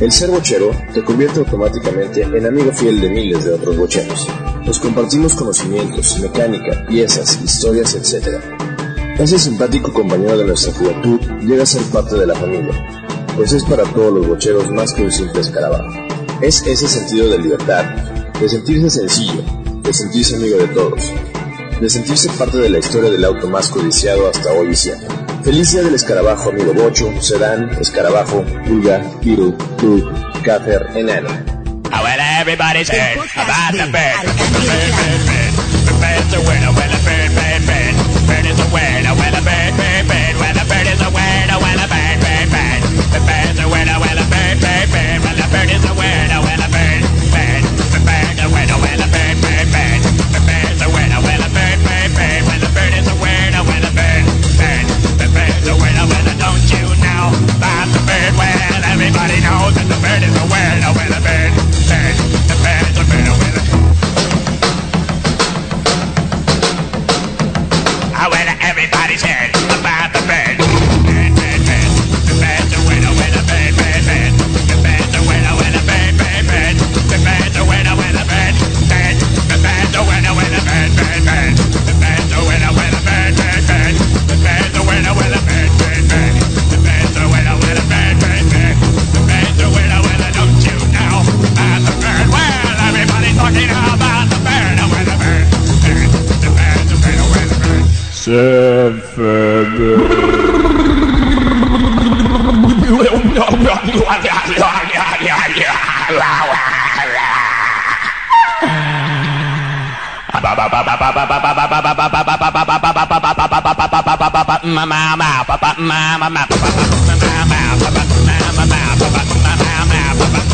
El ser bochero te convierte automáticamente en amigo fiel de miles de otros bocheros. Nos compartimos conocimientos, mecánica, piezas, historias, etcétera. Ese simpático compañero de nuestra juventud llega a ser parte de la familia, pues es para todos los bocheros más que un simple escarabajo. Es ese sentido de libertad, de sentirse sencillo, de sentirse amigo de todos, de sentirse parte de la historia del auto más codiciado hasta hoy y siempre. Feliz día del escarabajo, amigo bocho, sedán, escarabajo, pulga, Beetle, Tug, Caffer, enano. Well, everybody's heard about the bird. The bird, bird, bird. The bird's a winner, well, the bird, bird, bird. Bird is a winner, well, the bird, bird, bird. Well, the bird is a winner, well, the bird, bird, bird. The bird's a winner, well, the bird, bird, bird. Well, the bird is a winner, well, the bird, bird. The bird's a winner, well, the bird, bird, bird. The bird's a winner, well, the bird, bird, bird. Well, the bird is a winner, well, the bird, bird. The bird's a winner, well, don't you know about the bird? Well, everybody knows that the bird is a winner, well, the bird. The bird's a winner, well, oh, well, everybody's heard about the bird. Bird, bird, bird. The bird's a winner, well, the bird, bird, bird. The bird's a winner, well, the bird, bird, bird. The bird's a winner, well, the bird, bird. The bird's a winner, well, the bird, bird, bird. The bird's a winner, well, the bird, bird, bird. The bird's a winner, well, the bird, bird, bird. The bird's a winner, well, the bird, bird, bird. The bird's a winner, well, don't you know about the bird? Well, everybody's talking about the bird, oh, well, the bird, bird. The bird's a winner, well, the bird. Seven.